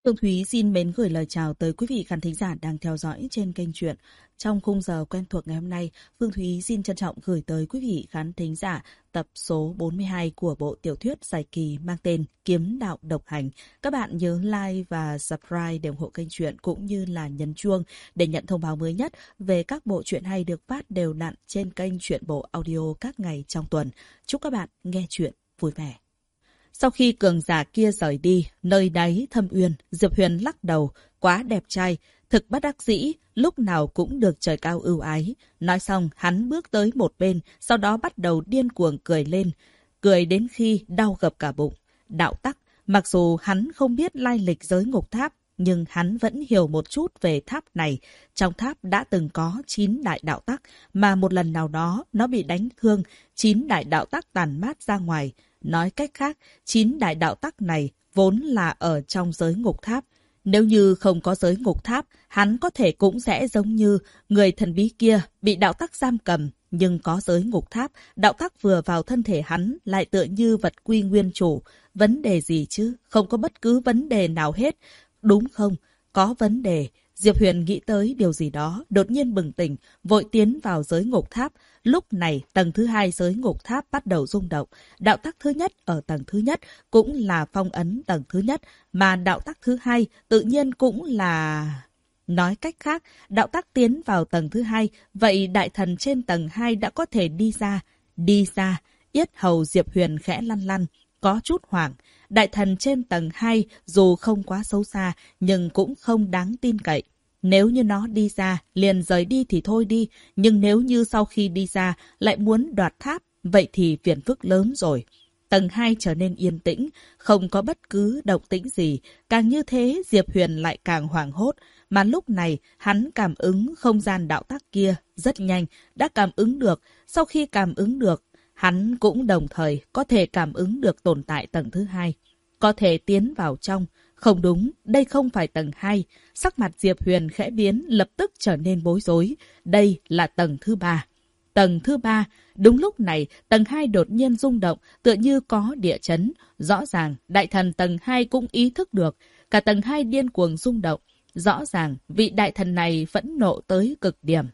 Phương Thúy xin mến gửi lời chào tới quý vị khán thính giả đang theo dõi trên kênh truyện. Trong khung giờ quen thuộc ngày hôm nay, Phương Thúy xin trân trọng gửi tới quý vị khán thính giả tập số 42 của bộ tiểu thuyết dài kỳ mang tên Kiếm Đạo Độc Hành. Các bạn nhớ like và subscribe để ủng hộ kênh truyện cũng như là nhấn chuông để nhận thông báo mới nhất về các bộ truyện hay được phát đều đặn trên kênh Truyện Bộ Audio các ngày trong tuần. Chúc các bạn nghe truyện vui vẻ. Sau khi cường giả kia rời đi, nơi đáy thâm uyên, Diệp Huyền lắc đầu, quá đẹp trai, thực bất đắc dĩ, lúc nào cũng được trời cao ưu ái. Nói xong, hắn bước tới một bên, sau đó bắt đầu điên cuồng cười lên, cười đến khi đau gập cả bụng. Đạo tắc, mặc dù hắn không biết lai lịch giới ngục tháp, nhưng hắn vẫn hiểu một chút về tháp này. Trong tháp đã từng có 9 đại đạo tắc, mà một lần nào đó nó bị đánh thương, 9 đại đạo tắc tàn mát ra ngoài. Nói cách khác, 9 đại đạo tắc này vốn là ở trong giới ngục tháp. Nếu như không có giới ngục tháp, hắn có thể cũng sẽ giống như người thần bí kia bị đạo tắc giam cầm. Nhưng có giới ngục tháp, đạo tắc vừa vào thân thể hắn lại tựa như vật quy nguyên chủ. Vấn đề gì chứ? Không có bất cứ vấn đề nào hết. Đúng không? Có vấn đề. Diệp Huyền nghĩ tới điều gì đó, đột nhiên bừng tỉnh, vội tiến vào giới ngục tháp. Lúc này, tầng thứ 2 giới ngục tháp bắt đầu rung động. Đạo tắc thứ nhất ở tầng thứ nhất cũng là phong ấn tầng thứ nhất, mà đạo tắc thứ 2 tự nhiên cũng là... Nói cách khác, đạo tắc tiến vào tầng thứ 2, vậy đại thần trên tầng 2 đã có thể đi ra. Đi ra, yết hầu Diệp Huyền khẽ lăn lăn, có chút hoảng. Đại thần trên tầng 2 dù không quá xấu xa, nhưng cũng không đáng tin cậy. Nếu như nó đi ra, liền rời đi thì thôi đi. Nhưng nếu như sau khi đi ra, lại muốn đoạt tháp, vậy thì phiền phức lớn rồi. Tầng 2 trở nên yên tĩnh, không có bất cứ động tĩnh gì. Càng như thế, Diệp Huyền lại càng hoảng hốt. Mà lúc này, hắn cảm ứng không gian đạo tắc kia rất nhanh, đã cảm ứng được. Sau khi cảm ứng được, hắn cũng đồng thời có thể cảm ứng được tồn tại tầng thứ 2. Có thể tiến vào trong. Không đúng, đây không phải tầng 2. Sắc mặt Diệp Huyền khẽ biến, lập tức trở nên bối rối. Đây là tầng thứ 3. Tầng thứ 3, đúng lúc này, tầng 2 đột nhiên rung động, tựa như có địa chấn. Rõ ràng, đại thần tầng 2 cũng ý thức được. Cả tầng 2 điên cuồng rung động. Rõ ràng, vị đại thần này phẫn nộ tới cực điểm.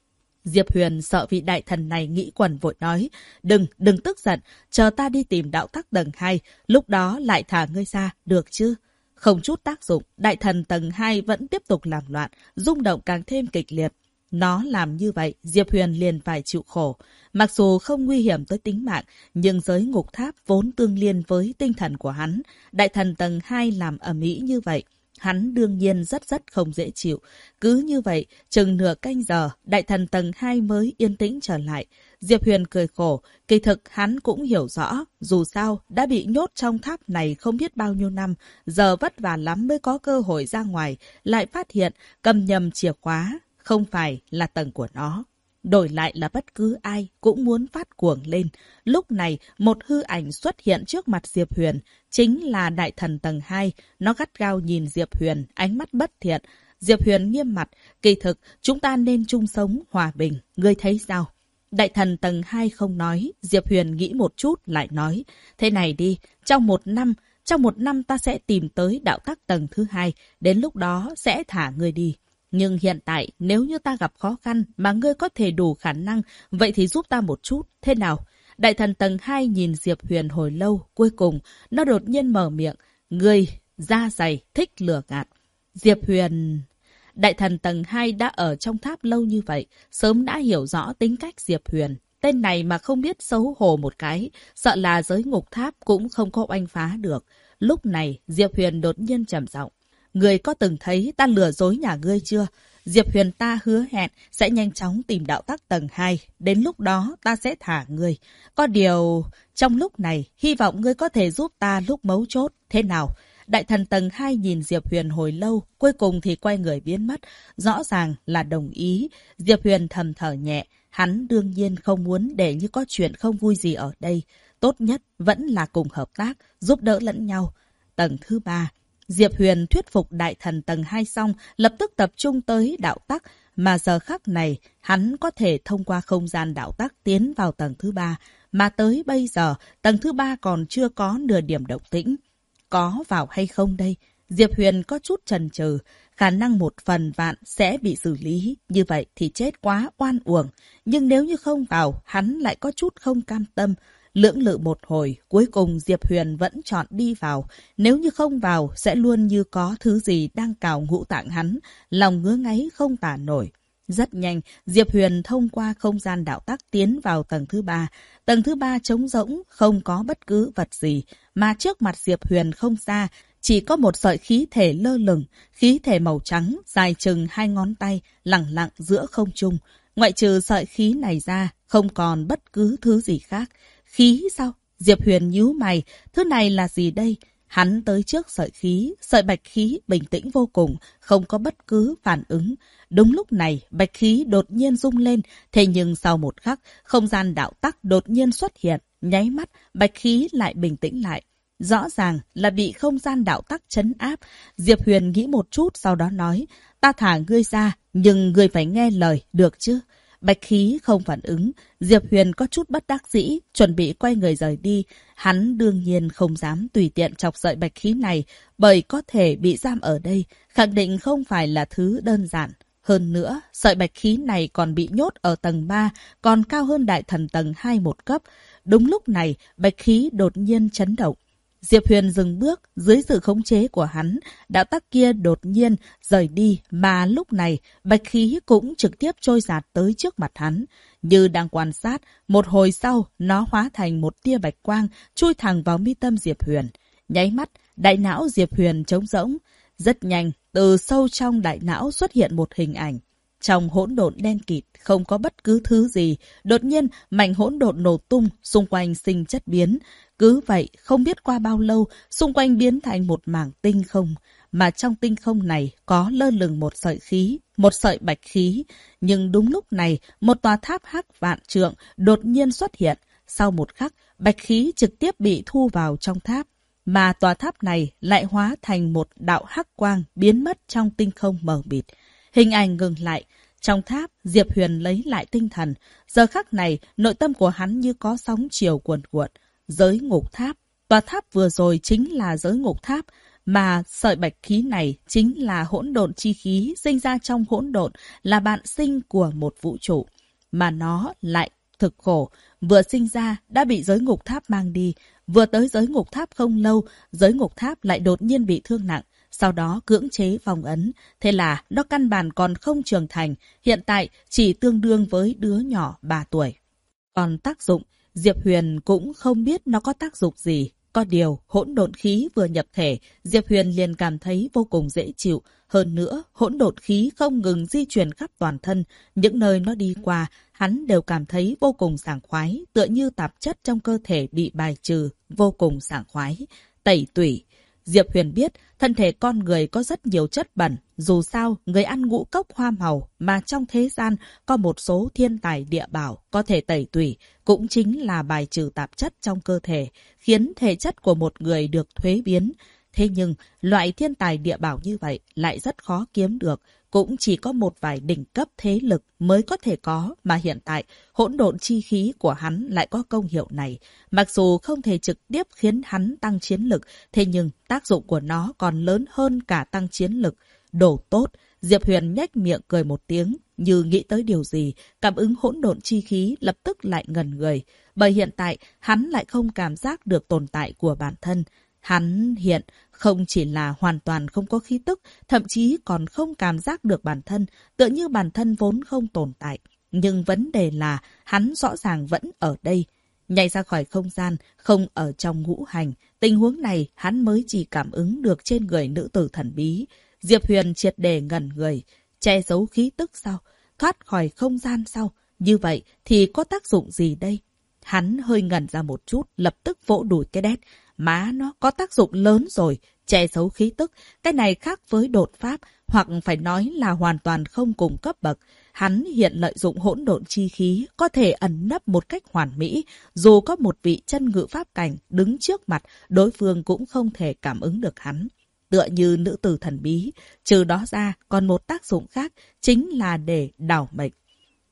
Diệp Huyền sợ vị đại thần này nghĩ quẩn vội nói, đừng tức giận, chờ ta đi tìm đạo tắc tầng 2, lúc đó lại thả ngươi ra, được chứ? Không chút tác dụng, đại thần tầng 2 vẫn tiếp tục làm loạn, rung động càng thêm kịch liệt. Nó làm như vậy, Diệp Huyền liền phải chịu khổ. Mặc dù không nguy hiểm tới tính mạng, nhưng giới ngục tháp vốn tương liên với tinh thần của hắn. Đại thần tầng 2 làm ầm ĩ như vậy. Hắn đương nhiên rất không dễ chịu. Cứ như vậy, chừng nửa canh giờ, đại thần tầng 2 mới yên tĩnh trở lại. Diệp Huyền cười khổ, kỳ thực hắn cũng hiểu rõ, dù sao đã bị nhốt trong tháp này không biết bao nhiêu năm, giờ vất vả lắm mới có cơ hội ra ngoài, lại phát hiện cầm nhầm chìa khóa, không phải là tầng của nó. Đổi lại là bất cứ ai cũng muốn phát cuồng lên. Lúc này, một hư ảnh xuất hiện trước mặt Diệp Huyền, chính là đại thần tầng 2. Nó gắt gao nhìn Diệp Huyền, ánh mắt bất thiện. Diệp Huyền nghiêm mặt, kỳ thực, chúng ta nên chung sống, hòa bình, ngươi thấy sao? Đại thần tầng 2 không nói, Diệp Huyền nghĩ một chút, lại nói, thế này đi, trong một năm ta sẽ tìm tới đạo tắc tầng thứ 2, đến lúc đó sẽ thả ngươi đi. Nhưng hiện tại, nếu như ta gặp khó khăn mà ngươi có thể đủ khả năng, vậy thì giúp ta một chút, thế nào? Đại thần tầng 2 nhìn Diệp Huyền hồi lâu, cuối cùng, nó đột nhiên mở miệng, ngươi, da dày, thích lừa gạt. Diệp Huyền... Đại thần tầng 2 đã ở trong tháp lâu như vậy, sớm đã hiểu rõ tính cách Diệp Huyền. Tên này mà không biết xấu hổ một cái, sợ là giới ngục tháp cũng không có oanh phá được. Lúc này, Diệp Huyền đột nhiên trầm giọng. Ngươi có từng thấy ta lừa dối nhà ngươi chưa? Diệp Huyền ta hứa hẹn sẽ nhanh chóng tìm đạo tắc tầng 2. Đến lúc đó ta sẽ thả ngươi. Có điều, trong lúc này, hy vọng ngươi có thể giúp ta lúc mấu chốt. Thế nào? Đại thần tầng 2 nhìn Diệp Huyền hồi lâu, cuối cùng thì quay người biến mất. Rõ ràng là đồng ý. Diệp Huyền thầm thở nhẹ. Hắn đương nhiên không muốn để như có chuyện không vui gì ở đây. Tốt nhất vẫn là cùng hợp tác, giúp đỡ lẫn nhau. Tầng thứ 3. Diệp Huyền thuyết phục đại thần tầng 2 xong, lập tức tập trung tới đạo tắc. Mà giờ khắc này, hắn có thể thông qua không gian đạo tắc tiến vào tầng thứ 3. Mà tới bây giờ, tầng thứ 3 còn chưa có nửa điểm động tĩnh. Có vào hay không đây? Diệp Huyền có chút chần chừ, khả năng 1/1000 sẽ bị xử lý, như vậy thì chết quá oan uổng. Nhưng nếu như không vào, hắn lại có chút không cam tâm. Lưỡng lự một hồi, cuối cùng Diệp Huyền vẫn chọn đi vào. Nếu như không vào, sẽ luôn như có thứ gì đang cào ngũ tạng hắn, lòng ngứa ngáy không tả nổi. Rất nhanh, Diệp Huyền thông qua không gian đạo tắc tiến vào tầng thứ 3. Tầng thứ 3 trống rỗng, không có bất cứ vật gì, mà trước mặt Diệp Huyền không xa, chỉ có một sợi khí thể lơ lửng, khí thể màu trắng, dài chừng 2 ngón tay, lẳng lặng giữa không trung. Ngoại trừ sợi khí này ra, không còn bất cứ thứ gì khác. Khí sao? Diệp Huyền nhíu mày, thứ này là gì đây? Hắn tới trước sợi bạch khí bình tĩnh vô cùng, không có bất cứ phản ứng. Đúng lúc này, bạch khí đột nhiên rung lên, thế nhưng sau một khắc, không gian đạo tắc đột nhiên xuất hiện, nháy mắt, bạch khí lại bình tĩnh lại. Rõ ràng là bị không gian đạo tắc trấn áp. Diệp Huyền nghĩ một chút sau đó nói, ta thả ngươi ra, nhưng ngươi phải nghe lời, được chứ? Bạch khí không phản ứng, Diệp Huyền có chút bất đắc dĩ, chuẩn bị quay người rời đi. Hắn đương nhiên không dám tùy tiện chọc sợi bạch khí này, bởi có thể bị giam ở đây, khẳng định không phải là thứ đơn giản. Hơn nữa, sợi bạch khí này còn bị nhốt ở tầng 3, còn cao hơn đại thần tầng 2 một cấp. Đúng lúc này, bạch khí đột nhiên chấn động. Diệp Huyền dừng bước, dưới sự khống chế của hắn, đạo tắc kia đột nhiên rời đi, mà lúc này bạch khí cũng trực tiếp trôi dạt tới trước mặt hắn. Như đang quan sát, một hồi sau, nó hóa thành một tia bạch quang, chui thẳng vào mi tâm Diệp Huyền. Nháy mắt, đại não Diệp Huyền trống rỗng. Rất nhanh, từ sâu trong đại não xuất hiện một hình ảnh. Trong hỗn độn đen kịt, không có bất cứ thứ gì. Đột nhiên, mảnh hỗn độn nổ tung, xung quanh sinh chất biến. Cứ vậy, không biết qua bao lâu, xung quanh biến thành một mảng tinh không. Mà trong tinh không này có lơ lửng một sợi khí, một sợi bạch khí. Nhưng đúng lúc này, một tòa tháp hắc vạn trượng đột nhiên xuất hiện. Sau một khắc, bạch khí trực tiếp bị thu vào trong tháp. Mà tòa tháp này lại hóa thành một đạo hắc quang biến mất trong tinh không mờ mịt. Hình ảnh ngừng lại. Trong tháp, Diệp Huyền lấy lại tinh thần. Giờ khắc này, nội tâm của hắn như có sóng chiều cuồn cuộn. Giới ngục tháp. Tòa tháp vừa rồi chính là giới ngục tháp. Mà sợi bạch khí này chính là hỗn độn chi khí sinh ra trong hỗn độn, là bạn sinh của một vũ trụ. Mà nó lại thực khổ. Vừa sinh ra đã bị giới ngục tháp mang đi. Vừa tới giới ngục tháp không lâu, giới ngục tháp lại đột nhiên bị thương nặng. Sau đó cưỡng chế phong ấn. Thế là nó căn bản còn không trưởng thành. Hiện tại chỉ tương đương với đứa nhỏ 3 tuổi. Còn tác dụng, Diệp Huyền cũng không biết nó có tác dụng gì. Có điều, hỗn độn khí vừa nhập thể, Diệp Huyền liền cảm thấy vô cùng dễ chịu. Hơn nữa, hỗn độn khí không ngừng di chuyển khắp toàn thân. Những nơi nó đi qua, hắn đều cảm thấy vô cùng sảng khoái, tựa như tạp chất trong cơ thể bị bài trừ, vô cùng sảng khoái. Tẩy tủy. Diệp Huyền biết, thân thể con người có rất nhiều chất bẩn. Dù sao, người ăn ngũ cốc hoa màu, mà trong thế gian có một số thiên tài địa bảo có thể tẩy tủy, cũng chính là bài trừ tạp chất trong cơ thể, khiến thể chất của một người được thuế biến. Thế nhưng, loại thiên tài địa bảo như vậy lại rất khó kiếm được, cũng chỉ có một vài đỉnh cấp thế lực mới có thể có, mà hiện tại hỗn độn chi khí của hắn lại có công hiệu này. Mặc dù không thể trực tiếp khiến hắn tăng chiến lực, thế nhưng tác dụng của nó còn lớn hơn cả tăng chiến lực. Đồ tốt! Diệp Huyền nhếch miệng cười một tiếng, như nghĩ tới điều gì, cảm ứng hỗn độn chi khí lập tức lại ngẩn người. Bởi hiện tại, hắn lại không cảm giác được tồn tại của bản thân. Hắn hiện không chỉ là hoàn toàn không có khí tức, thậm chí còn không cảm giác được bản thân, tựa như bản thân vốn không tồn tại. Nhưng vấn đề là hắn rõ ràng vẫn ở đây. Nhảy ra khỏi không gian, không ở trong ngũ hành. Tình huống này hắn mới chỉ cảm ứng được trên người nữ tử thần bí. Diệp Huyền triệt để ngẩn người. Che giấu khí tức sao? Thoát khỏi không gian sao? Như vậy thì có tác dụng gì đây? Hắn hơi ngẩn ra một chút, lập tức vỗ đùi cái đét. Má nó có tác dụng lớn rồi, che giấu khí tức. Cái này khác với đột pháp, hoặc phải nói là hoàn toàn không cùng cấp bậc. Hắn hiện lợi dụng hỗn độn chi khí, có thể ẩn nấp một cách hoàn mỹ. Dù có một vị chân ngự pháp cảnh đứng trước mặt, đối phương cũng không thể cảm ứng được hắn. Tựa như nữ tử thần bí, trừ đó ra còn một tác dụng khác, chính là để đảo mệnh.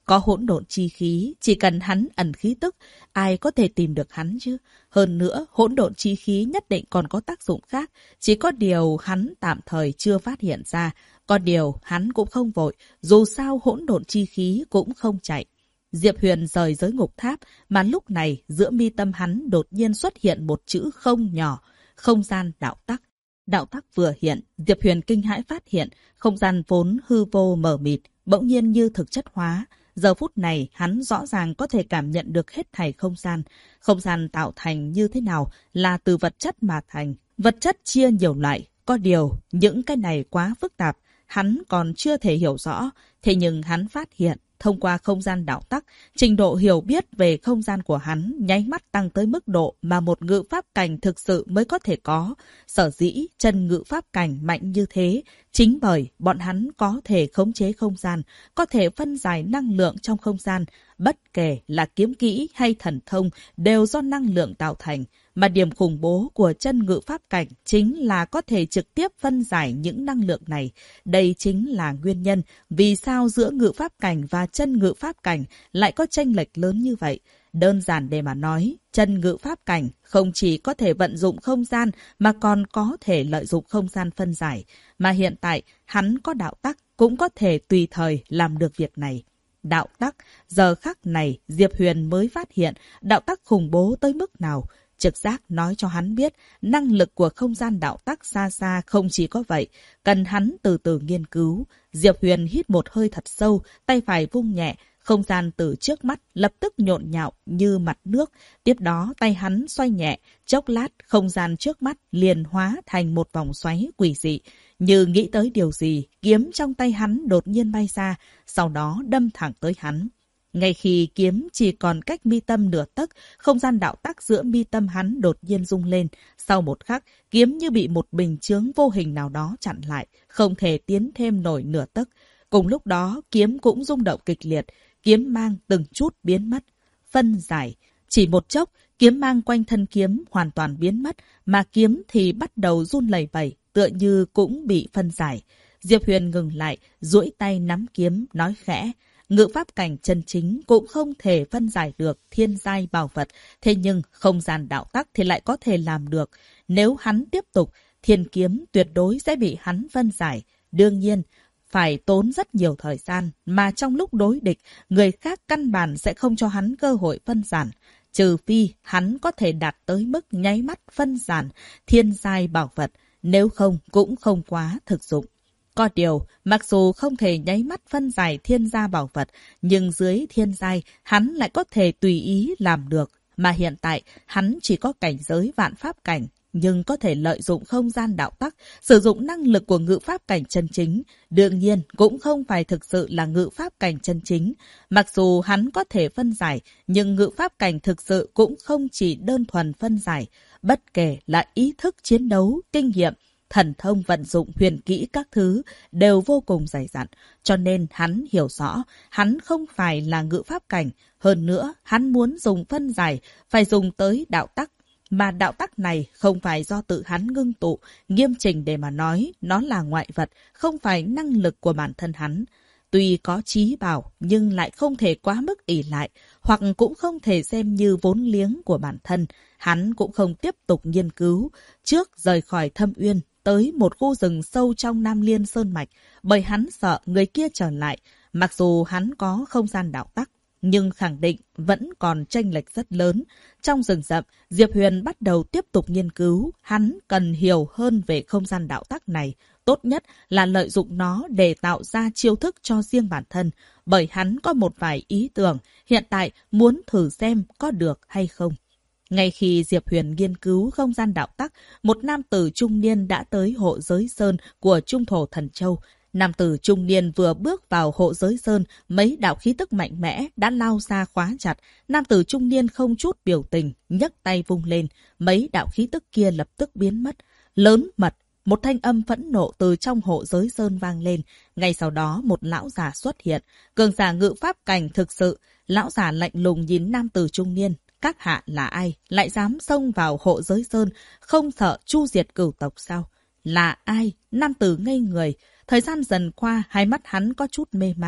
Có hỗn độn chi khí, chỉ cần hắn ẩn khí tức, ai có thể tìm được hắn chứ? Hơn nữa, hỗn độn chi khí nhất định còn có tác dụng khác, chỉ có điều hắn tạm thời chưa phát hiện ra. Có điều hắn cũng không vội, dù sao hỗn độn chi khí cũng không chạy. Diệp Huyền rời giới ngục tháp, mà lúc này giữa mi tâm hắn đột nhiên xuất hiện một chữ không nhỏ, không gian đạo tắc. Đạo tắc vừa hiện, Diệp Huyền kinh hãi phát hiện, không gian vốn hư vô mờ mịt, bỗng nhiên như thực chất hóa. Giờ phút này, hắn rõ ràng có thể cảm nhận được hết thảy không gian. Không gian tạo thành như thế nào là từ vật chất mà thành. Vật chất chia nhiều loại, có điều, những cái này quá phức tạp, hắn còn chưa thể hiểu rõ. Thế nhưng hắn phát hiện, thông qua không gian đạo tắc, trình độ hiểu biết về không gian của hắn nháy mắt tăng tới mức độ mà một ngự pháp cảnh thực sự mới có thể có. Sở dĩ chân ngự pháp cảnh mạnh như thế, chính bởi bọn hắn có thể khống chế không gian, có thể phân giải năng lượng trong không gian. Bất kể là kiếm kỹ hay thần thông đều do năng lượng tạo thành. Mà điểm khủng bố của chân ngự pháp cảnh chính là có thể trực tiếp phân giải những năng lượng này. Đây chính là nguyên nhân vì sao giữa ngự pháp cảnh và chân ngự pháp cảnh lại có chênh lệch lớn như vậy. Đơn giản để mà nói, chân ngự pháp cảnh không chỉ có thể vận dụng không gian mà còn có thể lợi dụng không gian phân giải. Mà hiện tại, hắn có đạo tắc cũng có thể tùy thời làm được việc này. Đạo tắc, giờ khắc này Diệp Huyền mới phát hiện đạo tắc khủng bố tới mức nào. Trực giác nói cho hắn biết năng lực của không gian đạo tắc xa xa không chỉ có vậy, cần hắn từ từ nghiên cứu. Diệp Huyền hít một hơi thật sâu, tay phải vung nhẹ, không gian từ trước mắt lập tức nhộn nhạo như mặt nước. Tiếp đó tay hắn xoay nhẹ, chốc lát không gian trước mắt liền hóa thành một vòng xoáy quỷ dị. Như nghĩ tới điều gì, kiếm trong tay hắn đột nhiên bay ra, sau đó đâm thẳng tới hắn. Ngay khi kiếm chỉ còn cách mi tâm nửa tấc, không gian đạo tắc giữa mi tâm hắn đột nhiên rung lên. Sau một khắc, kiếm như bị một bình chướng vô hình nào đó chặn lại, không thể tiến thêm nổi nửa tấc. Cùng lúc đó, kiếm cũng rung động kịch liệt, kiếm mang từng chút biến mất. Phân giải. Chỉ một chốc, kiếm mang quanh thân kiếm hoàn toàn biến mất, mà kiếm thì bắt đầu run lẩy bẩy, tựa như cũng bị phân giải. Diệp Huyền ngừng lại, duỗi tay nắm kiếm, nói khẽ. Ngự pháp cảnh chân chính cũng không thể phân giải được thiên giai bảo vật, thế nhưng không gian đạo tắc thì lại có thể làm được. Nếu hắn tiếp tục, thiên kiếm tuyệt đối sẽ bị hắn phân giải. Đương nhiên, phải tốn rất nhiều thời gian, mà trong lúc đối địch, người khác căn bản sẽ không cho hắn cơ hội phân giải. Trừ phi hắn có thể đạt tới mức nháy mắt phân giải thiên giai bảo vật, nếu không cũng không quá thực dụng. Có điều, mặc dù không thể nháy mắt phân giải thiên gia bảo vật, nhưng dưới thiên giai, hắn lại có thể tùy ý làm được. Mà hiện tại, hắn chỉ có cảnh giới vạn pháp cảnh, nhưng có thể lợi dụng không gian đạo tắc, sử dụng năng lực của ngự pháp cảnh chân chính. Đương nhiên, cũng không phải thực sự là ngự pháp cảnh chân chính. Mặc dù hắn có thể phân giải, nhưng ngự pháp cảnh thực sự cũng không chỉ đơn thuần phân giải. Bất kể là ý thức chiến đấu, kinh nghiệm, thần thông vận dụng huyền kỹ các thứ đều vô cùng dày dặn, cho nên hắn hiểu rõ, hắn không phải là ngự pháp cảnh. Hơn nữa, hắn muốn dùng phân giải, phải dùng tới đạo tắc. Mà đạo tắc này không phải do tự hắn ngưng tụ, nghiêm chỉnh để mà nói, nó là ngoại vật, không phải năng lực của bản thân hắn. Tuy có trí bảo, nhưng lại không thể quá mức ỷ lại, hoặc cũng không thể xem như vốn liếng của bản thân. Hắn cũng không tiếp tục nghiên cứu, trước rời khỏi Thâm Uyên, tới một khu rừng sâu trong Nam Liên Sơn Mạch, bởi hắn sợ người kia trở lại. Mặc dù hắn có không gian đạo tắc, nhưng khẳng định vẫn còn chênh lệch rất lớn. Trong rừng rậm, Diệp Huyền bắt đầu tiếp tục nghiên cứu. Hắn cần hiểu hơn về không gian đạo tắc này. Tốt nhất là lợi dụng nó để tạo ra chiêu thức cho riêng bản thân. Bởi hắn có một vài ý tưởng, hiện tại muốn thử xem có được hay không. Ngay khi Diệp Huyền nghiên cứu không gian đạo tắc, một nam tử trung niên đã tới hộ giới sơn của Trung Thổ Thần Châu. Nam tử trung niên vừa bước vào hộ giới sơn, mấy đạo khí tức mạnh mẽ đã lao ra khóa chặt. Nam tử trung niên không chút biểu tình, nhấc tay vung lên, mấy đạo khí tức kia lập tức biến mất. Lớn mật, một thanh âm phẫn nộ từ trong hộ giới sơn vang lên. Ngay sau đó một lão già xuất hiện, cường giả ngự pháp cảnh thực sự. Lão già lạnh lùng nhìn nam tử trung niên. Các hạ là ai, lại dám xông vào hộ giới sơn, không sợ chu diệt cửu tộc sao? Là ai? Nam tử ngây người. Thời gian dần qua, hai mắt hắn có chút mê mang.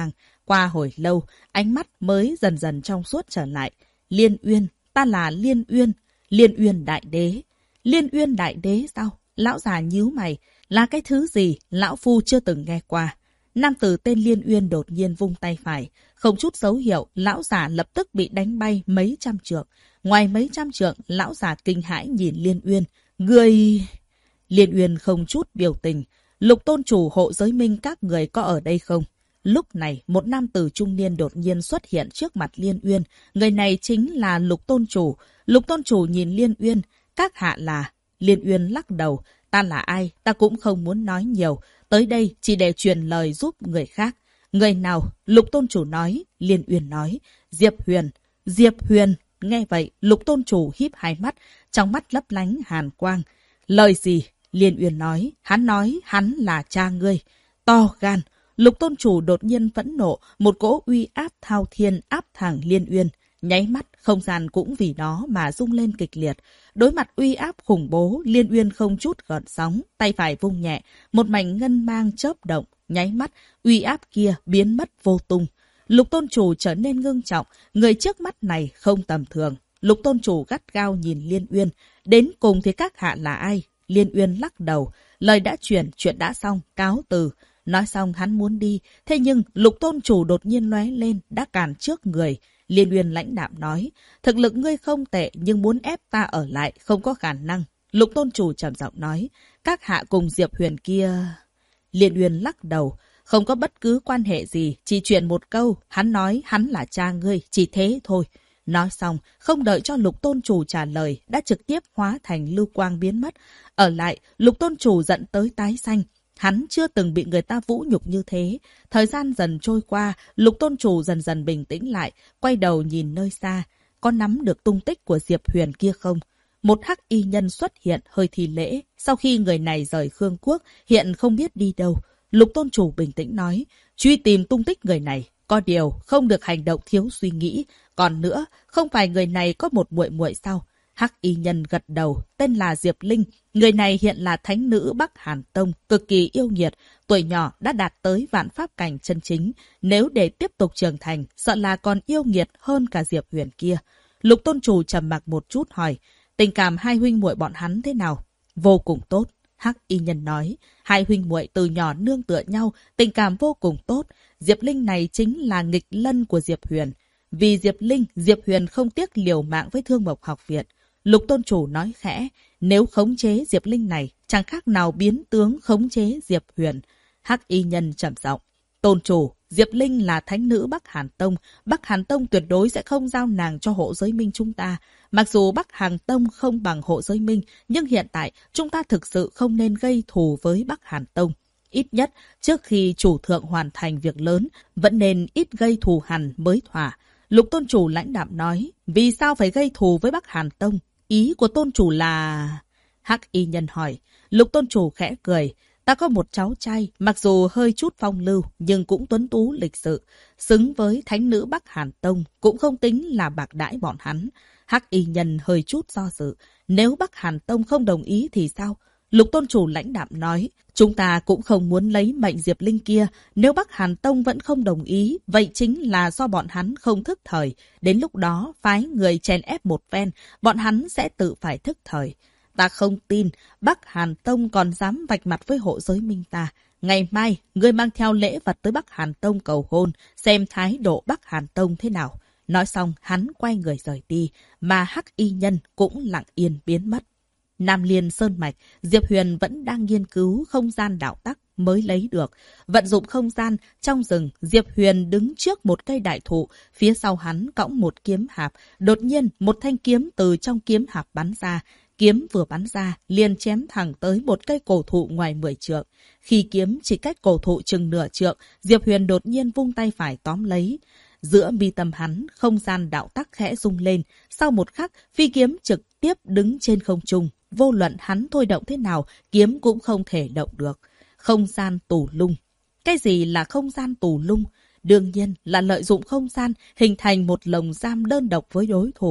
Qua hồi lâu, ánh mắt mới dần dần trong suốt trở lại. Liên Uyên, ta là Liên Uyên, Liên Uyên Đại Đế. Liên Uyên Đại Đế sao? Lão già nhíu mày, là cái thứ gì lão phu chưa từng nghe qua. Nam tử tên Liên Uyên đột nhiên vung tay phải, không chút dấu hiệu, lão già lập tức bị đánh bay mấy trăm trượng. Ngoài mấy trăm trượng, lão già kinh hãi nhìn Liên Uyên. Người... Liên Uyên không chút biểu tình. Lục tôn chủ hộ giới minh các người có ở đây không? Lúc này, một nam tử trung niên đột nhiên xuất hiện trước mặt Liên Uyên. Người này chính là Lục tôn chủ. Lục tôn chủ nhìn Liên Uyên. Các hạ là... Liên Uyên lắc đầu. Ta là ai? Ta cũng không muốn nói nhiều. Tới đây chỉ để truyền lời giúp người khác. Người nào? Lục tôn chủ nói. Liên Uyên nói. Diệp Huyền. Diệp Huyền. Nghe vậy, Lục tôn chủ híp hai mắt. Trong mắt lấp lánh hàn quang. Lời gì? Liên Uyên nói. Nói hắn là cha ngươi. To gan. Lục tôn chủ đột nhiên phẫn nộ. Một cỗ uy áp thao thiên áp thẳng Liên Uyên. Nháy mắt, không gian cũng vì đó mà rung lên kịch liệt. Đối mặt uy áp khủng bố, Liên Uyên không chút gợn sóng, tay phải vung nhẹ, một mảnh ngân mang chớp động, nháy mắt, uy áp kia biến mất vô tung. Lục tôn chủ trở nên ngưng trọng, người trước mắt này không tầm thường. Lục tôn chủ gắt gao nhìn Liên Uyên, đến cùng thì các hạ là ai? Liên Uyên lắc đầu, lời đã truyền, chuyện đã xong, cáo từ. Nói xong hắn muốn đi, thế nhưng Lục tôn chủ đột nhiên lóe lên, đã cản trước người. Liên Uyên lãnh đạm nói, thực lực ngươi không tệ nhưng muốn ép ta ở lại không có khả năng. Lục tôn chủ trầm giọng nói, các hạ cùng Diệp Huyền kia... Liên Uyên lắc đầu, không có bất cứ quan hệ gì, chỉ truyền một câu, hắn nói hắn là cha ngươi, chỉ thế thôi. Nói xong, không đợi cho Lục tôn chủ trả lời, đã trực tiếp hóa thành lưu quang biến mất. Ở lại, Lục tôn chủ giận tới tái xanh. Hắn chưa từng bị người ta vũ nhục như thế. Thời gian dần trôi qua, Lục tôn chủ dần dần bình tĩnh lại, quay đầu nhìn nơi xa. Có nắm được tung tích của Diệp Huyền kia không? Một hắc y nhân xuất hiện hơi thi lễ. Sau khi người này rời Khương Quốc, hiện không biết đi đâu. Lục tôn chủ bình tĩnh nói, truy tìm tung tích người này. Có điều, không được hành động thiếu suy nghĩ. Còn nữa, không phải người này có một muội muội sao? Hắc y nhân gật đầu, tên là Diệp Linh. Người này hiện là thánh nữ Bắc Hàn Tông, cực kỳ yêu nghiệt. Tuổi nhỏ đã đạt tới vạn pháp cảnh chân chính. Nếu để tiếp tục trưởng thành, sợ là còn yêu nghiệt hơn cả Diệp Huyền kia. Lục tôn chủ trầm mặc một chút hỏi, tình cảm hai huynh muội bọn hắn thế nào? Vô cùng tốt. Hắc y nhân nói, hai huynh muội từ nhỏ nương tựa nhau, tình cảm vô cùng tốt. Diệp Linh này chính là nghịch lân của Diệp Huyền. Vì Diệp Linh, Diệp Huyền không tiếc liều mạng với Thương Mộc học viện. Lục tôn chủ nói khẽ, nếu khống chế Diệp Linh này, chẳng khác nào biến tướng khống chế Diệp Huyền. Hắc y nhân trầm giọng, tôn chủ, Diệp Linh là thánh nữ Bắc Hàn Tông. Bắc Hàn Tông tuyệt đối sẽ không giao nàng cho hộ giới minh chúng ta. Mặc dù Bắc Hàn Tông không bằng hộ giới minh, nhưng hiện tại chúng ta thực sự không nên gây thù với Bắc Hàn Tông. Ít nhất, trước khi chủ thượng hoàn thành việc lớn, vẫn nên ít gây thù hằn mới thỏa. Lục tôn chủ lãnh đạm nói, vì sao phải gây thù với Bắc Hàn Tông? Ý của tôn chủ là... Hắc y nhân hỏi. Lục tôn chủ khẽ cười. Ta có một cháu trai, mặc dù hơi chút phong lưu, nhưng cũng tuấn tú lịch sự. Xứng với thánh nữ Bắc Hàn Tông, cũng không tính là bạc đãi bọn hắn. Hắc y nhân hơi chút do dự. Nếu Bắc Hàn Tông không đồng ý thì sao? Lục tôn chủ lãnh đạm nói, chúng ta cũng không muốn lấy mệnh Diệp Linh kia. Nếu Bắc Hàn Tông vẫn không đồng ý, vậy chính là do bọn hắn không thức thời. Đến lúc đó, phái người chèn ép một phen, bọn hắn sẽ tự phải thức thời. Ta không tin, Bắc Hàn Tông còn dám vạch mặt với hộ giới minh ta. Ngày mai, ngươi mang theo lễ vật tới Bắc Hàn Tông cầu hôn, xem thái độ Bắc Hàn Tông thế nào. Nói xong, hắn quay người rời đi, mà Hắc y nhân cũng lặng yên biến mất. Nam Liên Sơn Mạch, Diệp Huyền vẫn đang nghiên cứu không gian đạo tắc mới lấy được. Vận dụng không gian, trong rừng, Diệp Huyền đứng trước một cây đại thụ, phía sau hắn cõng một kiếm hạp. Đột nhiên, một thanh kiếm từ trong kiếm hạp bắn ra. Kiếm vừa bắn ra, liền chém thẳng tới một cây cổ thụ ngoài 10 trượng. Khi kiếm chỉ cách cổ thụ chừng nửa trượng, Diệp Huyền đột nhiên vung tay phải tóm lấy. Giữa mi tâm hắn, không gian đạo tắc khẽ rung lên. Sau một khắc, phi kiếm trực tiếp đứng trên không trung. Vô luận hắn thôi động thế nào, kiếm cũng không thể động được. Không gian tù lung. Cái gì là không gian tù lung? Đương nhiên là lợi dụng không gian hình thành một lồng giam đơn độc với đối thủ.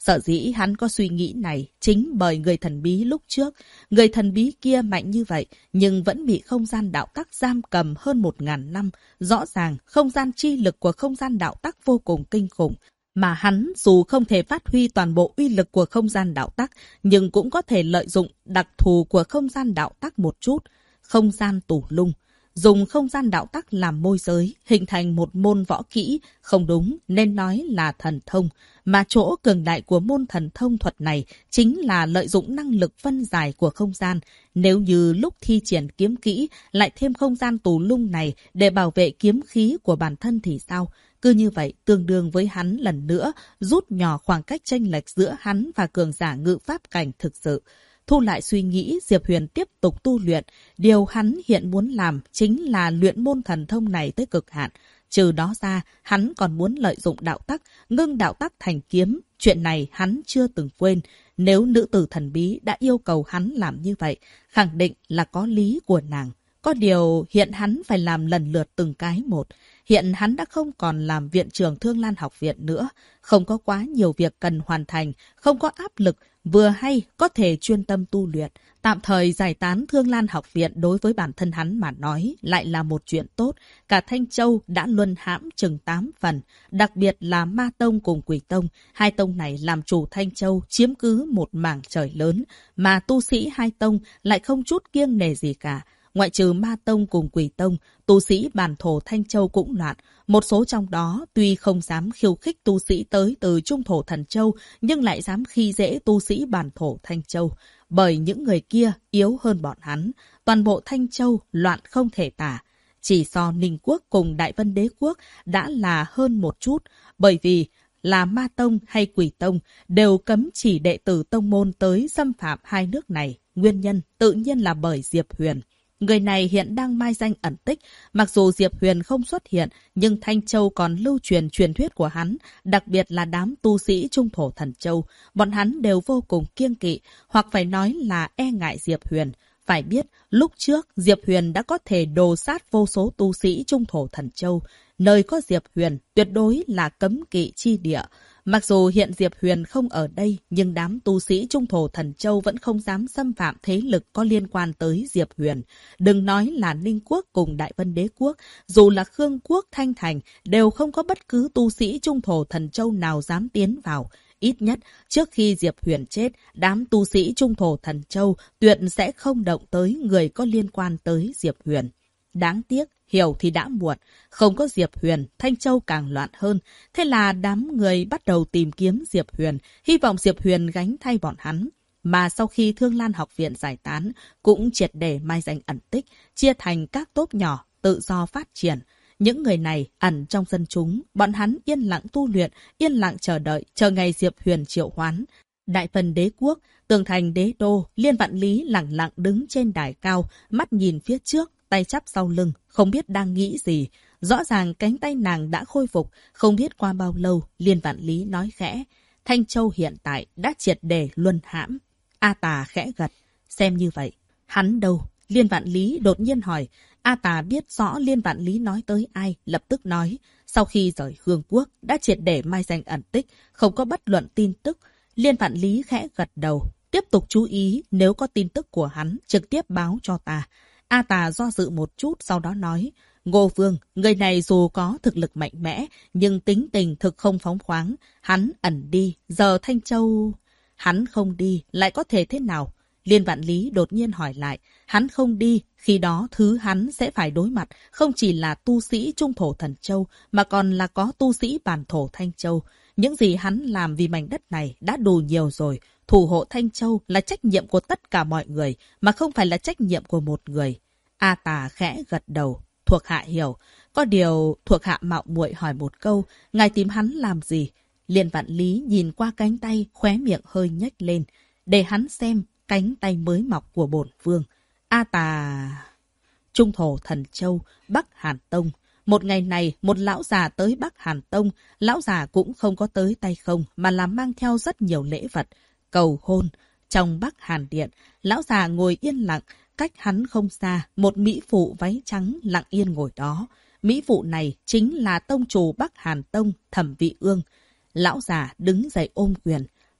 Sở dĩ hắn có suy nghĩ này chính bởi người thần bí lúc trước. Người thần bí kia mạnh như vậy, nhưng vẫn bị không gian đạo tắc giam cầm hơn 1000 năm. Rõ ràng, không gian chi lực của không gian đạo tắc vô cùng kinh khủng. Mà hắn dù không thể phát huy toàn bộ uy lực của không gian đạo tắc, nhưng cũng có thể lợi dụng đặc thù của không gian đạo tắc một chút. Không gian tủ lung. Dùng không gian đạo tắc làm môi giới, hình thành một môn võ kỹ, không đúng nên nói là thần thông. Mà chỗ cường đại của môn thần thông thuật này chính là lợi dụng năng lực phân giải của không gian. Nếu như lúc thi triển kiếm kỹ lại thêm không gian tù lung này để bảo vệ kiếm khí của bản thân thì sao? Cứ như vậy tương đương với hắn lần nữa rút nhỏ khoảng cách chênh lệch giữa hắn và cường giả ngự pháp cảnh thực sự. Thu lại suy nghĩ, Diệp Huyền tiếp tục tu luyện. Điều hắn hiện muốn làm chính là luyện môn thần thông này tới cực hạn. Trừ đó ra, hắn còn muốn lợi dụng đạo tắc, ngưng đạo tắc thành kiếm. Chuyện này hắn chưa từng quên. Nếu nữ tử thần bí đã yêu cầu hắn làm như vậy, khẳng định là có lý của nàng. Có điều hiện hắn phải làm lần lượt từng cái một. Hiện hắn đã không còn làm viện trưởng Thương Lan học viện nữa. Không có quá nhiều việc cần hoàn thành, không có áp lực, vừa hay có thể chuyên tâm tu luyện. Tạm thời giải tán Thương Lan học viện đối với bản thân hắn mà nói lại là một chuyện tốt. Cả Thanh Châu đã luân hãm chừng 8 phần, đặc biệt là Ma Tông cùng Quỷ Tông. Hai tông này làm chủ Thanh Châu chiếm cứ một mảng trời lớn, mà tu sĩ hai tông lại không chút kiêng nể gì cả. Ngoại trừ Ma Tông cùng Quỷ Tông, tu sĩ bản thổ Thanh Châu cũng loạn. Một số trong đó tuy không dám khiêu khích tu sĩ tới từ Trung thổ Thần Châu, nhưng lại dám khi dễ tu sĩ bản thổ Thanh Châu. Bởi những người kia yếu hơn bọn hắn, toàn bộ Thanh Châu loạn không thể tả. Chỉ so Ninh Quốc cùng Đại Vân Đế Quốc đã là hơn một chút, bởi vì là Ma Tông hay Quỷ Tông đều cấm chỉ đệ tử tông môn tới xâm phạm hai nước này. Nguyên nhân tự nhiên là bởi Diệp Huyền. Người này hiện đang mai danh ẩn tích. Mặc dù Diệp Huyền không xuất hiện, nhưng Thanh Châu còn lưu truyền truyền thuyết của hắn, đặc biệt là đám tu sĩ Trung thổ Thần Châu. Bọn hắn đều vô cùng kiêng kỵ, hoặc phải nói là e ngại Diệp Huyền. Phải biết, lúc trước Diệp Huyền đã có thể đồ sát vô số tu sĩ Trung thổ Thần Châu. Nơi có Diệp Huyền tuyệt đối là cấm kỵ chi địa. Mặc dù hiện Diệp Huyền không ở đây, nhưng đám tu sĩ Trung thổ Thần Châu vẫn không dám xâm phạm thế lực có liên quan tới Diệp Huyền. Đừng nói là Ninh Quốc cùng Đại Vân Đế Quốc, dù là Khương Quốc, Thanh Thành, đều không có bất cứ tu sĩ Trung thổ Thần Châu nào dám tiến vào. Ít nhất, trước khi Diệp Huyền chết, đám tu sĩ Trung thổ Thần Châu tuyệt sẽ không động tới người có liên quan tới Diệp Huyền. Đáng tiếc, hiểu thì đã muộn. Không có Diệp Huyền, Thanh Châu càng loạn hơn. Thế là đám người bắt đầu tìm kiếm Diệp Huyền, hy vọng Diệp Huyền gánh thay bọn hắn. Mà sau khi Thương Lan học viện giải tán, cũng triệt để mai danh ẩn tích, chia thành các tốp nhỏ, tự do phát triển. Những người này ẩn trong dân chúng, bọn hắn yên lặng tu luyện, yên lặng chờ đợi, chờ ngày Diệp Huyền triệu hoán. Đại Vân Đế Quốc, Tường Thành Đế Đô, Liên Vạn Lý lặng lặng đứng trên đài cao, mắt nhìn phía trước, tay chắp sau lưng, không biết đang nghĩ gì. Rõ ràng cánh tay nàng đã khôi phục, không biết qua bao lâu, Liên Vạn Lý nói khẽ. Thanh Châu hiện tại đã triệt để luân hãm. A Tà khẽ gật, xem như vậy. Hắn đâu? Liên Vạn Lý đột nhiên hỏi. A Tà biết rõ Liên Vạn Lý nói tới ai, lập tức nói. Sau khi rời Hương Quốc, đã triệt để mai danh ẩn tích, không có bất luận tin tức. Liên Vạn Lý khẽ gật đầu. Tiếp tục chú ý, nếu có tin tức của hắn, trực tiếp báo cho ta. A Tà do dự một chút, sau đó nói. Ngô Vương, người này dù có thực lực mạnh mẽ, nhưng tính tình thực không phóng khoáng. Hắn ẩn đi, giờ Thanh Châu... Hắn không đi, lại có thể thế nào? Liên Vạn Lý đột nhiên hỏi lại. Hắn không đi, khi đó thứ hắn sẽ phải đối mặt không chỉ là tu sĩ Trung thổ Thần Châu, mà còn là có tu sĩ bản thổ Thanh Châu. Những gì hắn làm vì mảnh đất này đã đủ nhiều rồi. Thủ hộ Thanh Châu là trách nhiệm của tất cả mọi người, mà không phải là trách nhiệm của một người. A Tà khẽ gật đầu. Thuộc hạ hiểu. Có điều thuộc hạ mạo muội hỏi một câu, ngài tìm hắn làm gì? Liên Vạn Lý nhìn qua cánh tay, khóe miệng hơi nhếch lên, để hắn xem cánh tay mới mọc của bổn vương. A Tà... Trung thổ Thần Châu, Bắc Hàn Tông. Một ngày này, một lão già tới Bắc Hàn Tông. Lão già cũng không có tới tay không, mà là mang theo rất nhiều lễ vật. Cầu hôn. Trong Bắc Hàn Điện, lão già ngồi yên lặng. Cách hắn không xa, một mỹ phụ váy trắng lặng yên ngồi đó. Mỹ phụ này chính là tông chủ Bắc Hàn Tông, Thẩm Vị Ương. Lão già đứng dậy ôm quyền.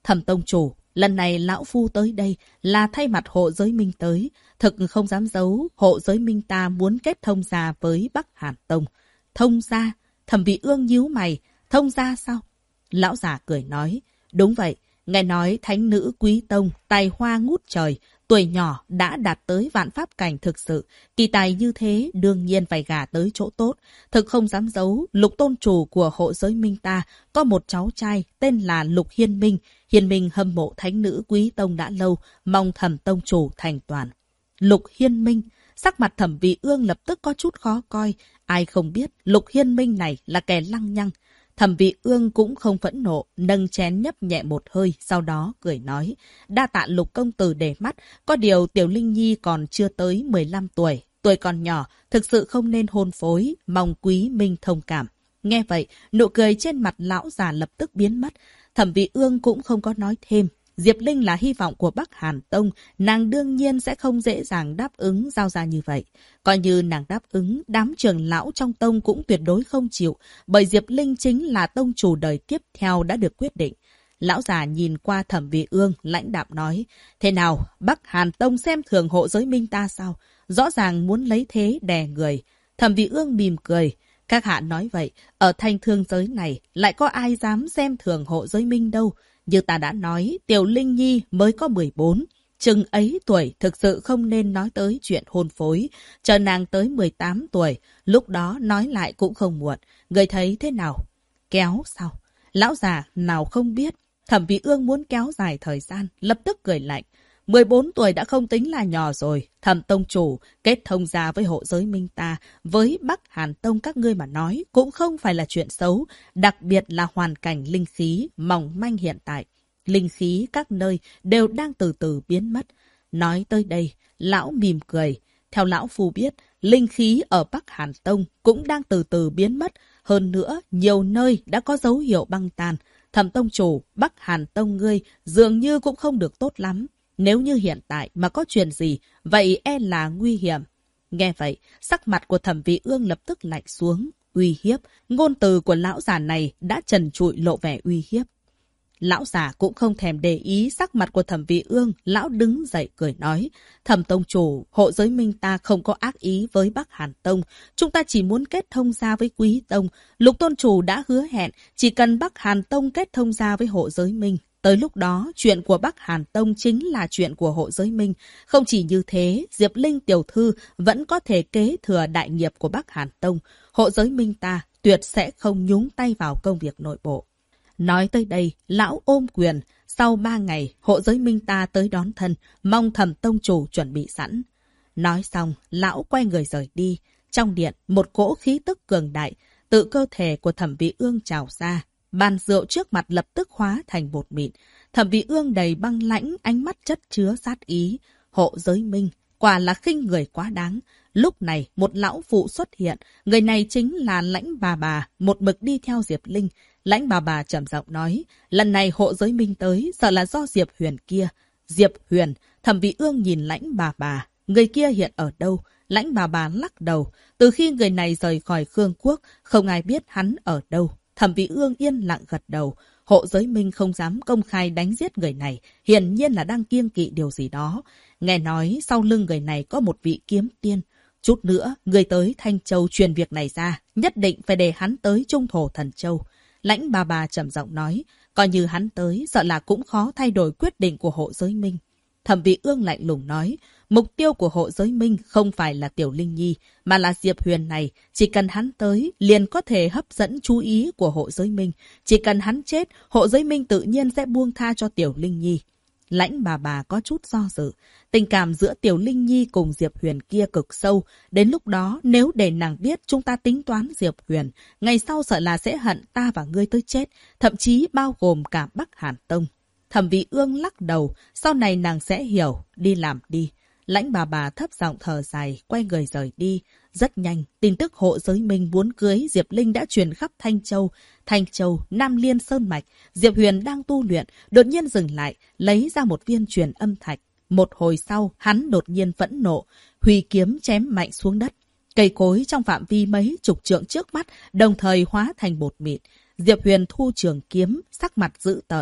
Thẩm tông chủ, lần này lão phu tới đây là thay mặt hộ giới minh tới. Thực không dám giấu, hộ giới minh ta muốn kết thông gia với Bắc Hàn Tông. Thông gia? Thẩm Vị Ương nhíu mày. Thông gia sao? Lão già cười nói. Đúng vậy, nghe nói thánh nữ quý tông, tài hoa ngút trời, tuổi nhỏ đã đạt tới vạn pháp cảnh thực sự. Kỳ tài như thế đương nhiên phải gả tới chỗ tốt. Thực không dám giấu, Lục tôn chủ của hộ giới minh ta có một cháu trai tên là Lục Hiên Minh. Hiên Minh hâm mộ thánh nữ quý tông đã lâu, mong Thẩm tông chủ thành toàn. Lục Hiên Minh, sắc mặt Thẩm Vị Ương lập tức có chút khó coi. Ai không biết Lục Hiên Minh này là kẻ lăng nhăng. Thẩm Vị Ương cũng không phẫn nộ, nâng chén nhấp nhẹ một hơi, sau đó cười nói. Đa tạ Lục công tử để mắt, có điều Tiểu Linh Nhi còn chưa tới 15 tuổi. Tuổi còn nhỏ, thực sự không nên hôn phối, mong quý minh thông cảm. Nghe vậy, nụ cười trên mặt lão già lập tức biến mất. Thẩm Vị Ương cũng không có nói thêm. Diệp Linh là hy vọng của Bắc Hàn Tông, nàng đương nhiên sẽ không dễ dàng đáp ứng giao ra như vậy. Coi như nàng đáp ứng, đám trưởng lão trong tông cũng tuyệt đối không chịu, bởi Diệp Linh chính là tông chủ đời tiếp theo đã được quyết định. Lão già nhìn qua Thẩm Vị Ương, lãnh đạm nói, thế nào, Bắc Hàn Tông xem thường hộ giới minh ta sao? Rõ ràng muốn lấy thế đè người. Thẩm Vị Ương mỉm cười. Các hạ nói vậy, ở thanh thương giới này lại có ai dám xem thường hộ giới minh đâu. Như ta đã nói, Tiểu Linh Nhi mới có 14. Chừng ấy tuổi thực sự không nên nói tới chuyện hôn phối. Chờ nàng tới 18 tuổi, lúc đó nói lại cũng không muộn. Người thấy thế nào? Kéo sao? Lão già nào không biết. Thẩm Vị Ương muốn kéo dài thời gian, lập tức cười lạnh. 14 tuổi đã không tính là nhỏ rồi. Thẩm tông chủ kết thông gia với hộ giới minh ta, với Bắc Hàn Tông các ngươi mà nói cũng không phải là chuyện xấu, đặc biệt là hoàn cảnh linh khí mỏng manh hiện tại. Linh khí các nơi đều đang từ từ biến mất. Nói tới đây, lão mỉm cười. Theo lão phu biết, linh khí ở Bắc Hàn Tông cũng đang từ từ biến mất. Hơn nữa, nhiều nơi đã có dấu hiệu băng tan. Thẩm tông chủ, Bắc Hàn Tông ngươi dường như cũng không được tốt lắm. Nếu như hiện tại mà có chuyện gì, vậy e là nguy hiểm. Nghe vậy, sắc mặt của Thẩm Vị Ương lập tức lạnh xuống. Uy hiếp, ngôn từ của lão già này đã trần trụi lộ vẻ uy hiếp. Lão già cũng không thèm để ý sắc mặt của Thẩm Vị Ương, lão đứng dậy cười nói. Thẩm tông chủ, hộ giới minh ta không có ác ý với Bắc Hàn Tông. Chúng ta chỉ muốn kết thông gia với Quý Tông. Lục tôn chủ đã hứa hẹn, chỉ cần Bắc Hàn Tông kết thông gia với hộ giới minh. Tới lúc đó, chuyện của Bắc Hàn Tông chính là chuyện của hộ giới minh. Không chỉ như thế, Diệp Linh tiểu thư vẫn có thể kế thừa đại nghiệp của Bắc Hàn Tông. Hộ giới minh ta tuyệt sẽ không nhúng tay vào công việc nội bộ. Nói tới đây, lão ôm quyền. Sau 3 ngày, hộ giới minh ta tới đón thân, mong Thẩm tông chủ chuẩn bị sẵn. Nói xong, lão quay người rời đi. Trong điện, một cỗ khí tức cường đại, tự cơ thể của Thẩm Vị Ương trào ra. Bàn rượu trước mặt lập tức hóa thành bột mịn. Thẩm Vị Ương đầy băng lãnh, ánh mắt chất chứa sát ý. Hộ giới minh, quả là khinh người quá đáng. Lúc này, một lão phụ xuất hiện. Người này chính là Lãnh bà, một mực đi theo Diệp Linh. Lãnh bà trầm giọng nói, lần này hộ giới minh tới, sợ là do Diệp Huyền kia. Diệp Huyền, Thẩm Vị Ương nhìn Lãnh bà, người kia hiện ở đâu? Lãnh bà lắc đầu. Từ khi người này rời khỏi Khương Quốc, không ai biết hắn ở đâu. Thẩm Vị Ương yên lặng gật đầu. Hộ giới minh không dám công khai đánh giết người này, hiển nhiên là đang kiêng kỵ điều gì đó. Nghe nói sau lưng người này có một vị kiếm tiên. Chút nữa, người tới Thanh Châu truyền việc này ra, nhất định phải để hắn tới Trung Thổ Thần Châu. Lãnh bà trầm giọng nói, coi như hắn tới, sợ là cũng khó thay đổi quyết định của hộ giới minh. Thẩm Vị Ương lạnh lùng nói, mục tiêu của hộ giới minh không phải là Tiểu Linh Nhi, mà là Diệp Huyền này. Chỉ cần hắn tới, liền có thể hấp dẫn chú ý của hộ giới minh. Chỉ cần hắn chết, hộ giới minh tự nhiên sẽ buông tha cho Tiểu Linh Nhi. Lãnh bà có chút do dự. Tình cảm giữa Tiểu Linh Nhi cùng Diệp Huyền kia cực sâu. Đến lúc đó, nếu để nàng biết chúng ta tính toán Diệp Huyền, ngày sau sợ là sẽ hận ta và ngươi tới chết, thậm chí bao gồm cả Bắc Hàn Tông. Thẩm Vị Ương lắc đầu, sau này nàng sẽ hiểu, đi làm đi. Lãnh bà thấp giọng thở dài, quay người rời đi. Rất nhanh, tin tức hộ giới minh muốn cưới Diệp Linh đã truyền khắp Thanh Châu. Thanh Châu, Nam Liên Sơn Mạch, Diệp Huyền đang tu luyện, đột nhiên dừng lại, lấy ra một viên truyền âm thạch. Một hồi sau, hắn đột nhiên phẫn nộ, huy kiếm chém mạnh xuống đất. Cây cối trong phạm vi mấy chục trượng trước mắt, đồng thời hóa thành bột mịn. Diệp Huyền thu trường kiếm, sắc mặt dữ tợn,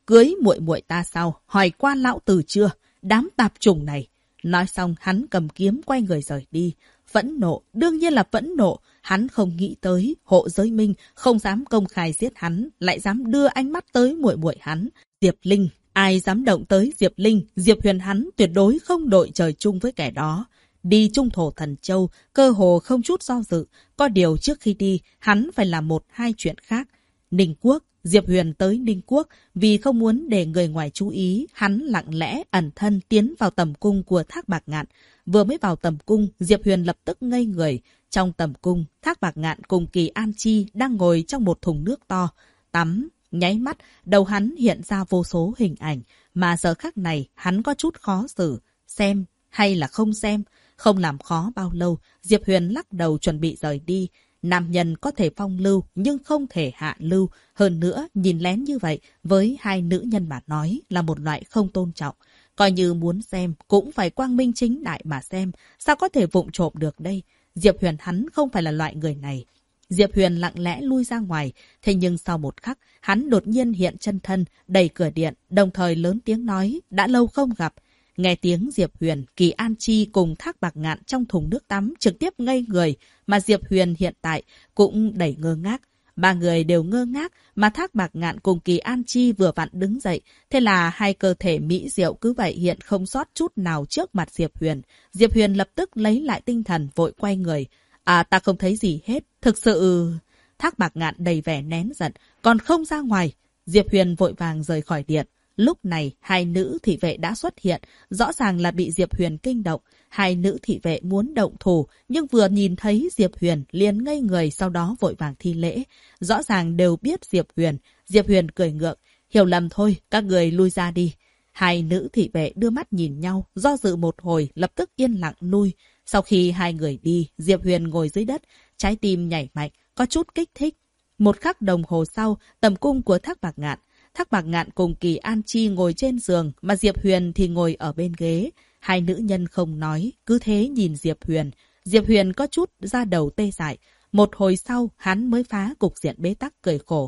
cưới muội muội ta sao? Hỏi qua lão tử chưa? Đám tạp chủng này. Nói xong hắn cầm kiếm quay người rời đi. Phẫn nộ, đương nhiên là phẫn nộ. Hắn không nghĩ tới Hộ Giới Minh không dám công khai giết hắn, lại dám đưa ánh mắt tới muội muội hắn. Diệp Linh, ai dám động tới Diệp Linh, Diệp Huyền hắn tuyệt đối không đội trời chung với kẻ đó. Đi Trung Thổ Thần Châu, cơ hồ không chút do dự. Có điều trước khi đi, hắn phải làm một hai chuyện khác. Ninh Quốc, Diệp Huyền tới Ninh Quốc vì không muốn để người ngoài chú ý, hắn lặng lẽ ẩn thân tiến vào tầm cung của Thác Bạc Ngạn. Vừa mới vào tầm cung, Diệp Huyền lập tức ngây người. Trong tầm cung, Thác Bạc Ngạn cùng Kỳ An Chi đang ngồi trong một thùng nước to. Tắm, nháy mắt, đầu hắn hiện ra vô số hình ảnh, mà giờ khắc này hắn có chút khó xử. Xem hay là không xem? Không làm khó bao lâu, Diệp Huyền lắc đầu chuẩn bị rời đi. Nam nhân có thể phong lưu nhưng không thể hạ lưu. Hơn nữa, nhìn lén như vậy với hai nữ nhân mà nói là một loại không tôn trọng. Coi như muốn xem cũng phải quang minh chính đại mà xem. Sao có thể vụng trộm được đây? Diệp Huyền hắn không phải là loại người này. Diệp Huyền lặng lẽ lui ra ngoài. Thế nhưng sau một khắc, hắn đột nhiên hiện chân thân, đẩy cửa điện, đồng thời lớn tiếng nói, đã lâu không gặp. Nghe tiếng Diệp Huyền, Kỳ An Chi cùng Thác Bạc Ngạn trong thùng nước tắm trực tiếp ngây người, mà Diệp Huyền hiện tại cũng đầy ngơ ngác. Ba người đều ngơ ngác, mà Thác Bạc Ngạn cùng Kỳ An Chi vừa vặn đứng dậy. Thế là hai cơ thể mỹ diệu cứ vậy hiện không sót chút nào trước mặt Diệp Huyền. Diệp Huyền lập tức lấy lại tinh thần vội quay người. À, ta không thấy gì hết, thực sự... Thác Bạc Ngạn đầy vẻ nén giận, còn không ra ngoài. Diệp Huyền vội vàng rời khỏi điện. Lúc này, hai nữ thị vệ đã xuất hiện, rõ ràng là bị Diệp Huyền kinh động. Hai nữ thị vệ muốn động thủ, nhưng vừa nhìn thấy Diệp Huyền liền ngây người, sau đó vội vàng thi lễ. Rõ ràng đều biết Diệp Huyền. Diệp Huyền cười ngượng, hiểu lầm thôi, các người lui ra đi. Hai nữ thị vệ đưa mắt nhìn nhau, do dự một hồi, lập tức yên lặng lui. Sau khi hai người đi, Diệp Huyền ngồi dưới đất, trái tim nhảy mạnh, có chút kích thích. Một khắc đồng hồ sau, tầm cung của Thác Bạc Ngạn. Thác Bạc Ngạn cùng Kỳ An Chi ngồi trên giường, mà Diệp Huyền thì ngồi ở bên ghế. Hai nữ nhân không nói, cứ thế nhìn Diệp Huyền. Diệp Huyền có chút ra đầu tê dại. Một hồi sau, hắn mới phá cục diện bế tắc cười khổ.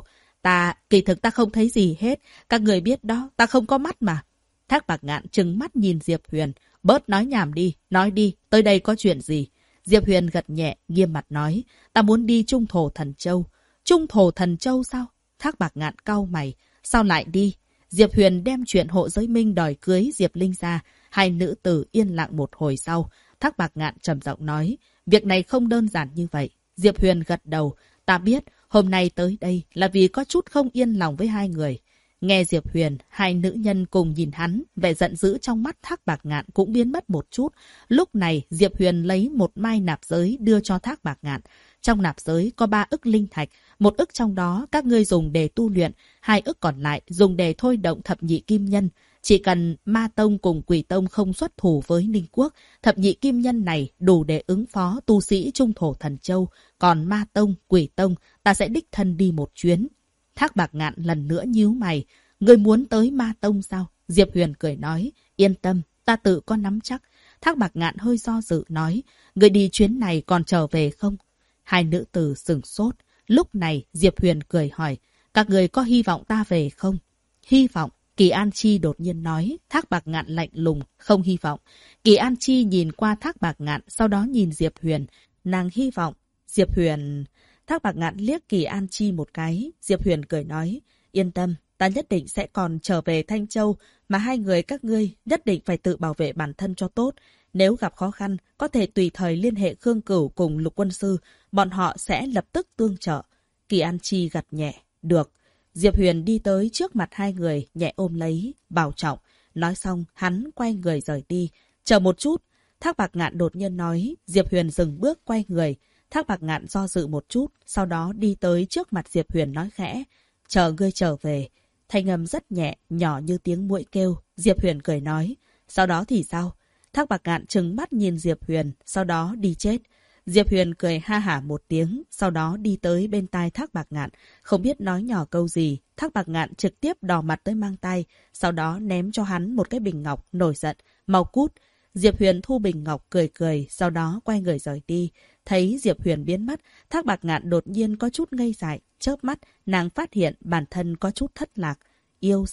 Kỳ thực ta không thấy gì hết. Các người biết đó, ta không có mắt mà. Thác Bạc Ngạn trừng mắt nhìn Diệp Huyền. Bớt nói nhảm đi, nói đi, tới đây có chuyện gì? Diệp Huyền gật nhẹ, nghiêm mặt nói. Ta muốn đi Trung Thổ Thần Châu. Trung Thổ Thần Châu sao? Thác Bạc Ngạn cau mày. Sao lại đi? Diệp Huyền đem chuyện Hộ Giới Minh đòi cưới Diệp Linh ra. Hai nữ tử yên lặng một hồi sau. Thác Bạc Ngạn trầm giọng nói. Việc này không đơn giản như vậy. Diệp Huyền gật đầu. Ta biết, hôm nay tới đây là vì có chút không yên lòng với hai người. Nghe Diệp Huyền, hai nữ nhân cùng nhìn hắn, vẻ giận dữ trong mắt Thác Bạc Ngạn cũng biến mất một chút. Lúc này, Diệp Huyền lấy một mai nạp giới đưa cho Thác Bạc Ngạn. Trong nạp giới có 3 ức linh thạch, 1 ức trong đó các ngươi dùng để tu luyện, 2 ức còn lại dùng để thôi động thập nhị kim nhân. Chỉ cần Ma Tông cùng Quỷ Tông không xuất thủ với Ninh Quốc, thập nhị kim nhân này đủ để ứng phó tu sĩ Trung Thổ Thần Châu. Còn Ma Tông, Quỷ Tông, ta sẽ đích thân đi một chuyến. Thác Bạc Ngạn lần nữa nhíu mày. Ngươi muốn tới Ma Tông sao? Diệp Huyền cười nói. Yên tâm, ta tự có nắm chắc. Thác Bạc Ngạn hơi do dự nói. Ngươi đi chuyến này còn trở về không? Hai nữ tử sửng sốt. Lúc này Diệp Huyền cười hỏi. Các người có hy vọng ta về không? Hy vọng. Kỳ An Chi đột nhiên nói. Thác Bạc Ngạn lạnh lùng. Không hy vọng. Kỳ An Chi nhìn qua Thác Bạc Ngạn. Sau đó nhìn Diệp Huyền. Nàng hy vọng. Diệp Huyền... Thác Bạc Ngạn liếc Kỳ An Chi một cái. Diệp Huyền cười nói. Yên tâm. Ta nhất định sẽ còn trở về Thanh Châu. Mà hai người các ngươi nhất định phải tự bảo vệ bản thân cho tốt. Nếu gặp khó khăn, có thể tùy thời liên hệ Khương Cửu cùng Lục Quân Sư. Bọn họ sẽ lập tức tương trợ. Kỳ An Chi gật nhẹ. Được. Diệp Huyền đi tới trước mặt hai người, nhẹ ôm lấy, bảo trọng. Nói xong, hắn quay người rời đi. Chờ một chút. Thác Bạc Ngạn đột nhiên nói. Diệp Huyền dừng bước quay người. Thác Bạc Ngạn do dự một chút, sau đó đi tới trước mặt Diệp Huyền nói khẽ. Chờ ngươi trở về. Thanh âm rất nhẹ, nhỏ như tiếng muỗi kêu. Diệp Huyền cười nói. Sau đó thì sao? Thác Bạc Ngạn trừng mắt nhìn Diệp Huyền, sau đó đi chết. Diệp Huyền cười ha hả một tiếng, sau đó đi tới bên tai Thác Bạc Ngạn. Không biết nói nhỏ câu gì, Thác Bạc Ngạn trực tiếp đỏ mặt tới mang tay, sau đó ném cho hắn một cái bình ngọc, nổi giận. Mau cút. Diệp Huyền thu bình ngọc cười cười, sau đó quay người rời đi. Thấy Diệp Huyền biến mất, Thác Bạc Ngạn đột nhiên có chút ngây dại, chớp mắt, nàng phát hiện bản thân có chút thất lạc. Yêu sao?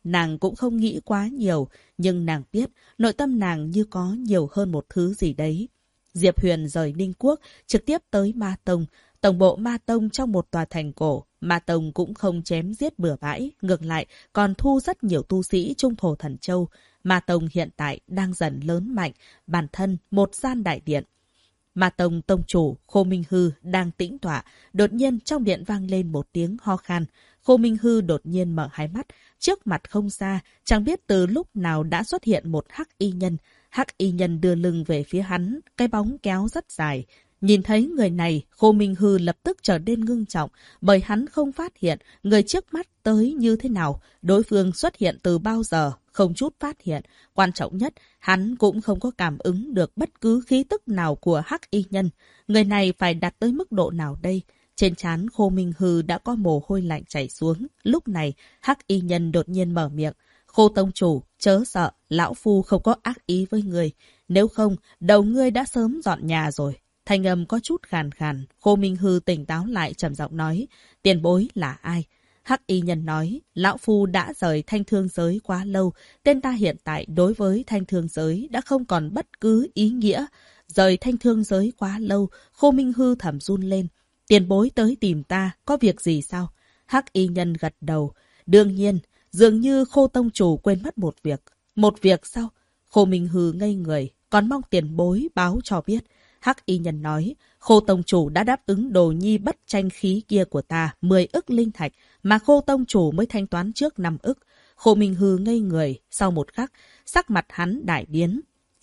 nàng cũng không nghĩ quá nhiều, nhưng nàng biết nội tâm nàng như có nhiều hơn một thứ gì đấy. Diệp Huyền rời Ninh Quốc, trực tiếp tới Ma Tông. Tổng bộ Ma Tông trong một tòa thành cổ, Ma Tông cũng không chém giết bừa bãi, ngược lại còn thu rất nhiều tu sĩ trung thổ Thần Châu. Ma Tông hiện tại đang dần lớn mạnh, bản thân một gian đại điện. Ma Tông tông chủ Khô Minh Hư đang tĩnh tọa, đột nhiên trong điện vang lên một tiếng ho khan. Khô Minh Hư đột nhiên mở hai mắt, trước mặt không xa, chẳng biết từ lúc nào đã xuất hiện một hắc y nhân. Hắc y nhân đưa lưng về phía hắn, cái bóng kéo rất dài. Nhìn thấy người này, Khô Minh Hư lập tức trở nên ngưng trọng, bởi hắn không phát hiện người trước mắt tới như thế nào, đối phương xuất hiện từ bao giờ, không chút phát hiện. Quan trọng nhất, hắn cũng không có cảm ứng được bất cứ khí tức nào của hắc y nhân. Người này phải đạt tới mức độ nào đây? Trên trán Khô Minh Hư đã có mồ hôi lạnh chảy xuống. Lúc này, hắc y nhân đột nhiên mở miệng. Khô tông chủ, chớ sợ, lão phu không có ác ý với người. Nếu không, đầu ngươi đã sớm dọn nhà rồi. Thanh âm có chút khàn khàn, Khô Minh Hư tỉnh táo lại trầm giọng nói, tiền bối là ai? Hắc y nhân nói, lão phu đã rời thanh thương giới quá lâu, tên ta hiện tại đối với thanh thương giới đã không còn bất cứ ý nghĩa. Rời thanh thương giới quá lâu, Khô Minh Hư thầm run lên. Tiền bối tới tìm ta, có việc gì sao? Hắc y nhân gật đầu. Đương nhiên, dường như Khô tông chủ quên mất một việc. Một việc sao? Khô Minh Hư ngây người, còn mong tiền bối báo cho biết. Hắc y nhân nói, Khô tông chủ đã đáp ứng đồ nhi bất tranh khí kia của ta 10 ức linh thạch, mà Khô tông chủ mới thanh toán trước 5 ức. Khô Minh Hư ngây người, sau một khắc, sắc mặt hắn đại biến.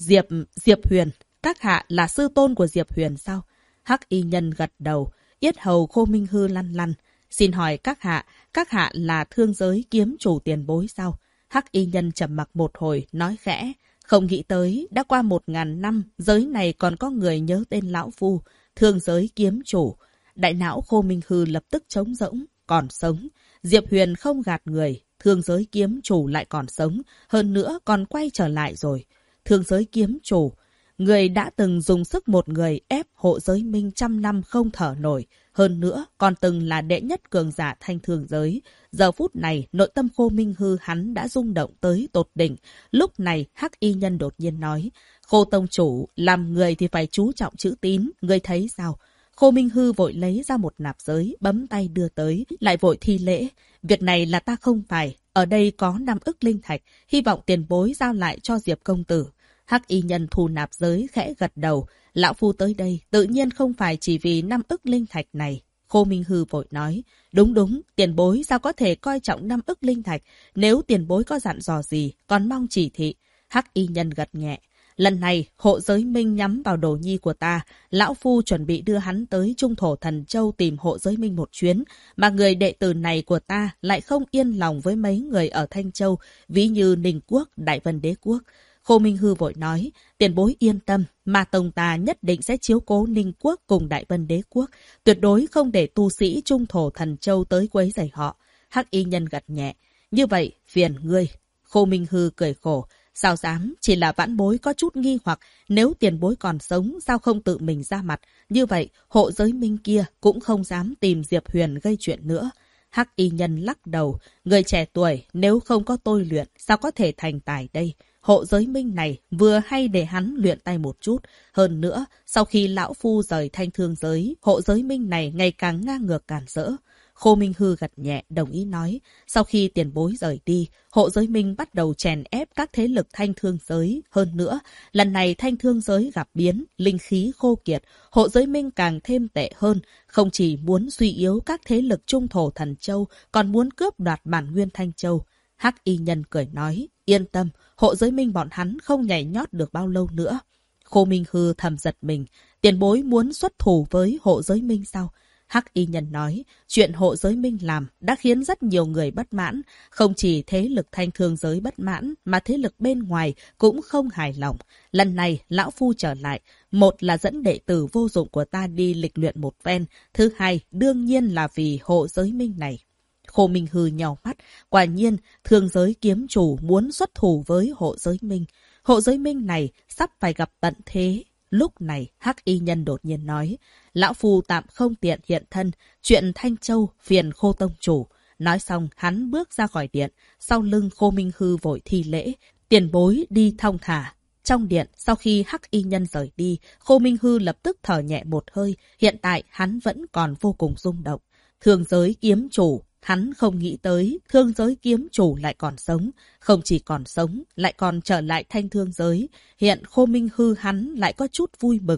Diệp Huyền, các hạ là sư tôn của Diệp Huyền sao? Hắc y nhân gật đầu, yết hầu Khô Minh Hư lăn lăn. Xin hỏi các hạ là thương giới kiếm chủ tiền bối sao? Hắc y nhân trầm mặc một hồi, nói khẽ. Không nghĩ tới, đã qua 1000 năm, giới này còn có người nhớ tên lão phu, thương giới kiếm chủ. Đại não Khô Minh Hư lập tức trống rỗng, còn sống. Diệp Huyền không gạt người, thương giới kiếm chủ lại còn sống, hơn nữa còn quay trở lại rồi. Thương giới kiếm chủ, người đã từng dùng sức một người ép hộ giới minh 100 năm không thở nổi, hơn nữa còn từng là đệ nhất cường giả thanh thương giới. Giờ phút này, nội tâm Khô Minh Hư hắn đã rung động tới tột đỉnh. Lúc này, hắc y nhân đột nhiên nói, Khô tông chủ, làm người thì phải chú trọng chữ tín, ngươi thấy sao? Khô Minh Hư vội lấy ra một nạp giới, bấm tay đưa tới, lại vội thi lễ. Việc này là ta không phải, ở đây có 5 ức linh thạch, hy vọng tiền bối giao lại cho Diệp công tử. Hắc y nhân thu nạp giới khẽ gật đầu, lão phu tới đây tự nhiên không phải chỉ vì 5 ức linh thạch này. Khô Minh Hư vội nói, đúng, tiền bối sao có thể coi trọng 5 ức linh thạch, nếu tiền bối có dặn dò gì, còn mong chỉ thị. Hắc y nhân gật nhẹ, lần này hộ giới minh nhắm vào đồ nhi của ta, lão phu chuẩn bị đưa hắn tới trung thổ Thần Châu tìm hộ giới minh một chuyến, mà người đệ tử này của ta lại không yên lòng với mấy người ở Thanh Châu, ví như Ninh Quốc, Đại Vân Đế Quốc. Khô Minh Hư vội nói, tiền bối yên tâm, mà tông ta nhất định sẽ chiếu cố Ninh Quốc cùng Đại Vân Đế Quốc, tuyệt đối không để tu sĩ trung thổ Thần Châu tới quấy rầy họ. Hắc y nhân gật nhẹ, như vậy phiền ngươi. Khô Minh Hư cười khổ, sao dám, chỉ là vãn bối có chút nghi hoặc, nếu tiền bối còn sống sao không tự mình ra mặt, như vậy hộ giới minh kia cũng không dám tìm Diệp Huyền gây chuyện nữa. Hắc y nhân lắc đầu, người trẻ tuổi nếu không có tôi luyện sao có thể thành tài đây. Hộ giới minh này vừa hay để hắn luyện tay một chút. Hơn nữa, sau khi lão phu rời thanh thương giới, hộ giới minh này ngày càng ngang ngược càn rỡ. Khô Minh Hư gật nhẹ, đồng ý nói. Sau khi tiền bối rời đi, hộ giới minh bắt đầu chèn ép các thế lực thanh thương giới. Hơn nữa, lần này thanh thương giới gặp biến, linh khí khô kiệt, hộ giới minh càng thêm tệ hơn. Không chỉ muốn suy yếu các thế lực trung thổ Thần Châu, còn muốn cướp đoạt bản nguyên Thanh Châu. Hắc y nhân cười nói, yên tâm, hộ giới minh bọn hắn không nhảy nhót được bao lâu nữa. Khô Minh Hư thầm giật mình, tiền bối muốn xuất thủ với hộ giới minh sao? Hắc y nhân nói, chuyện hộ giới minh làm đã khiến rất nhiều người bất mãn, không chỉ thế lực thanh thương giới bất mãn, mà thế lực bên ngoài cũng không hài lòng. Lần này, lão phu trở lại, một là dẫn đệ tử vô dụng của ta đi lịch luyện một phen, thứ hai, đương nhiên là vì hộ giới minh này. Khô Minh Hư nhào mắt, quả nhiên, thương giới kiếm chủ muốn xuất thủ với hộ giới minh. Hộ giới minh này sắp phải gặp tận thế. Lúc này, hắc y nhân đột nhiên nói, lão phu tạm không tiện hiện thân, chuyện Thanh Châu phiền Khô tông chủ. Nói xong, hắn bước ra khỏi điện, sau lưng Khô Minh Hư vội thi lễ, tiền bối đi thong thả. Trong điện, sau khi Hắc Y Nhân rời đi, Khô Minh Hư lập tức thở nhẹ một hơi, hiện tại hắn vẫn còn vô cùng rung động. Thương giới kiếm chủ, hắn không nghĩ tới thương giới kiếm chủ lại còn sống, không chỉ còn sống, lại còn trở lại thanh thương giới. Hiện Khô Minh Hư hắn lại có chút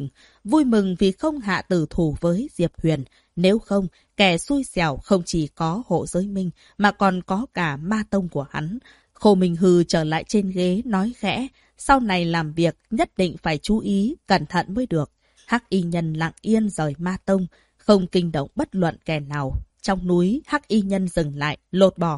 vui mừng vì không hạ tử thủ với Diệp Huyền. Nếu không, kẻ xui xẻo không chỉ có Hộ Giới Minh mà còn có cả ma tông của hắn. Khô Minh Hư trở lại trên ghế nói khẽ, sau này làm việc nhất định phải chú ý, cẩn thận mới được. Hắc Y Nhân lặng yên rời ma tông, không kinh động bất luận kẻ nào. Trong núi, Hắc Y Nhân dừng lại, lột bỏ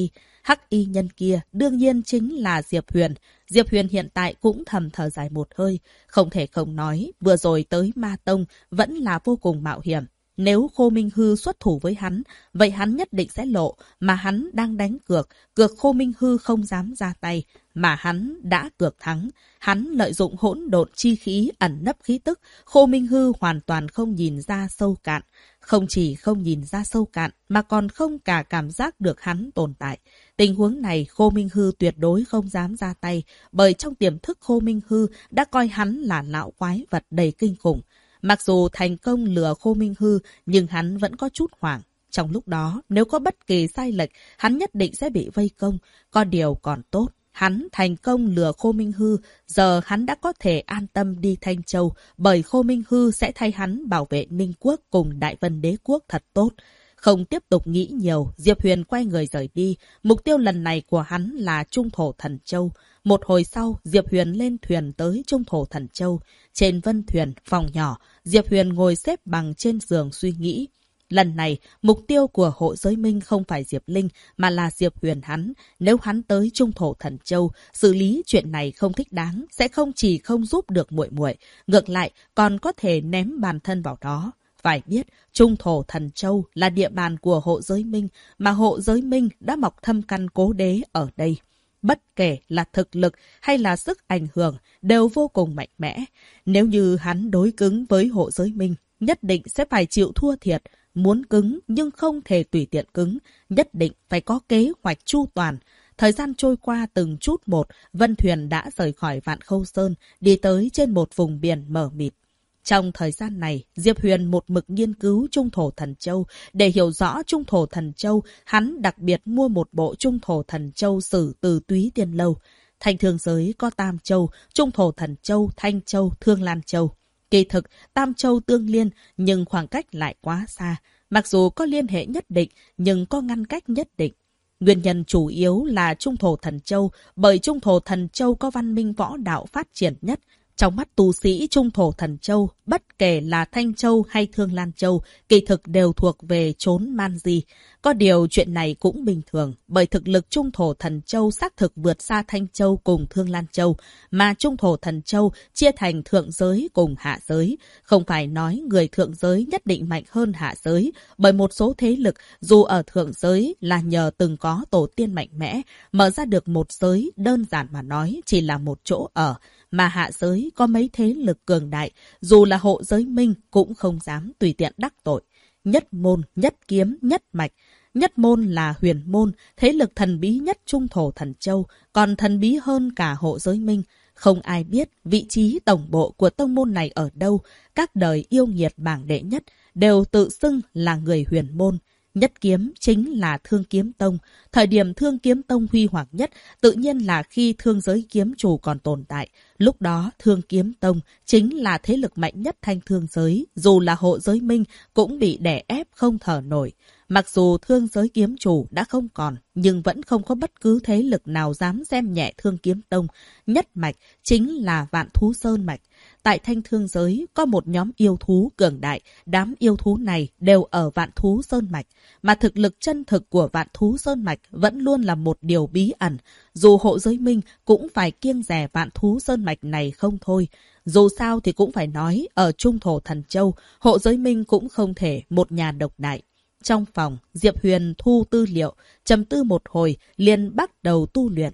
Hắc Y Nhân kia đương nhiên chính là Diệp Huyền. Diệp Huyền hiện tại cũng thầm thở dài một hơi, không thể không nói, vừa rồi tới ma tông vẫn là vô cùng mạo hiểm. Nếu Khô Minh Hư xuất thủ với hắn, vậy hắn nhất định sẽ lộ, mà hắn đang đánh cược Khô Minh Hư không dám ra tay, mà hắn đã cược thắng. Hắn lợi dụng hỗn độn chi khí ẩn nấp khí tức, Khô Minh Hư hoàn toàn không nhìn ra sâu cạn. Không chỉ không nhìn ra sâu cạn, mà còn không cả cảm giác được hắn tồn tại. Tình huống này Khô Minh Hư tuyệt đối không dám ra tay, bởi trong tiềm thức Khô Minh Hư đã coi hắn là lão quái vật đầy kinh khủng. Mặc dù thành công lừa Khô Minh Hư, nhưng hắn vẫn có chút hoảng. Trong lúc đó, nếu có bất kỳ sai lệch, hắn nhất định sẽ bị vây công. Có điều còn tốt, hắn thành công lừa Khô Minh Hư, giờ hắn đã có thể an tâm đi Thanh Châu, bởi Khô Minh Hư sẽ thay hắn bảo vệ Ninh Quốc cùng Đại Vân Đế Quốc thật tốt. Không tiếp tục nghĩ nhiều, Diệp Huyền quay người rời đi. Mục tiêu lần này của hắn là Trung Thổ Thần Châu. Một hồi sau, Diệp Huyền lên thuyền tới Trung Thổ Thần Châu. Trên vân thuyền, phòng nhỏ, Diệp Huyền ngồi xếp bằng trên giường suy nghĩ. Lần này, mục tiêu của Hộ Giới Minh không phải Diệp Linh, mà là Diệp Huyền hắn. Nếu hắn tới Trung Thổ Thần Châu, xử lý chuyện này không thích đáng, sẽ không chỉ không giúp được muội muội, ngược lại còn có thể ném bản thân vào đó. Phải biết, Trung Thổ Thần Châu là địa bàn của Hộ Giới Minh, mà Hộ Giới Minh đã mọc thâm căn cố đế ở đây. Bất kể là thực lực hay là sức ảnh hưởng đều vô cùng mạnh mẽ. Nếu như hắn đối cứng với Hộ Giới Minh, nhất định sẽ phải chịu thua thiệt. Muốn cứng nhưng không thể tùy tiện cứng, nhất định phải có kế hoạch chu toàn. Thời gian trôi qua từng chút một, Vân Thuyền đã rời khỏi Vạn Khâu Sơn, đi tới trên một vùng biển mờ mịt. Trong thời gian này, Diệp Huyền một mực nghiên cứu Trung Thổ Thần Châu. Để hiểu rõ Trung Thổ Thần Châu, hắn đặc biệt mua một bộ Trung Thổ Thần Châu sử từ Túy Tiên Lâu. Thanh thương giới có Tam Châu, Trung Thổ Thần Châu, Thanh Châu, Thương Lan Châu. Kỳ thực, Tam Châu tương liên, nhưng khoảng cách lại quá xa. Mặc dù có liên hệ nhất định, nhưng có ngăn cách nhất định. Nguyên nhân chủ yếu là Trung Thổ Thần Châu, bởi Trung Thổ Thần Châu có văn minh võ đạo phát triển nhất. Trong mắt tu sĩ Trung Thổ Thần Châu, bất kể là Thanh Châu hay Thương Lan Châu, kỳ thực đều thuộc về chốn man di. Có điều chuyện này cũng bình thường, bởi thực lực Trung Thổ Thần Châu xác thực vượt xa Thanh Châu cùng Thương Lan Châu, mà Trung Thổ Thần Châu chia thành thượng giới cùng hạ giới. Không phải nói người thượng giới nhất định mạnh hơn hạ giới, bởi một số thế lực dù ở thượng giới là nhờ từng có tổ tiên mạnh mẽ, mở ra được một giới, đơn giản mà nói chỉ là một chỗ ở. Mà hạ giới có mấy thế lực cường đại, dù là Hộ Giới Minh cũng không dám tùy tiện đắc tội. Nhất môn, nhất kiếm, nhất mạch. Nhất môn là Huyền môn, thế lực thần bí nhất Trung Thổ Thần Châu, còn thần bí hơn cả Hộ Giới Minh. Không ai biết vị trí tổng bộ của tông môn này ở đâu, các đời yêu nghiệt bảng đệ nhất đều tự xưng là người Huyền môn. Nhất kiếm chính là Thương Kiếm Tông. Thời điểm Thương Kiếm Tông huy hoàng nhất tự nhiên là khi thương giới kiếm chủ còn tồn tại. Lúc đó Thương Kiếm Tông chính là thế lực mạnh nhất thanh thương giới. Dù là Hộ Giới Minh cũng bị đè ép không thở nổi. Mặc dù thương giới kiếm chủ đã không còn, nhưng vẫn không có bất cứ thế lực nào dám xem nhẹ Thương Kiếm Tông. Nhất mạch chính là Vạn Thú Sơn Mạch. Tại thanh thương giới có một nhóm yêu thú cường đại, đám yêu thú này đều ở Vạn Thú Sơn Mạch, mà thực lực chân thực của Vạn Thú Sơn Mạch vẫn luôn là một điều bí ẩn, dù Hộ Giới Minh cũng phải kiêng dè Vạn Thú Sơn Mạch này không thôi. Dù sao thì cũng phải nói, ở Trung Thổ Thần Châu, Hộ Giới Minh cũng không thể một nhà độc đại. Trong phòng, Diệp Huyền thu tư liệu, trầm tư một hồi, liền bắt đầu tu luyện.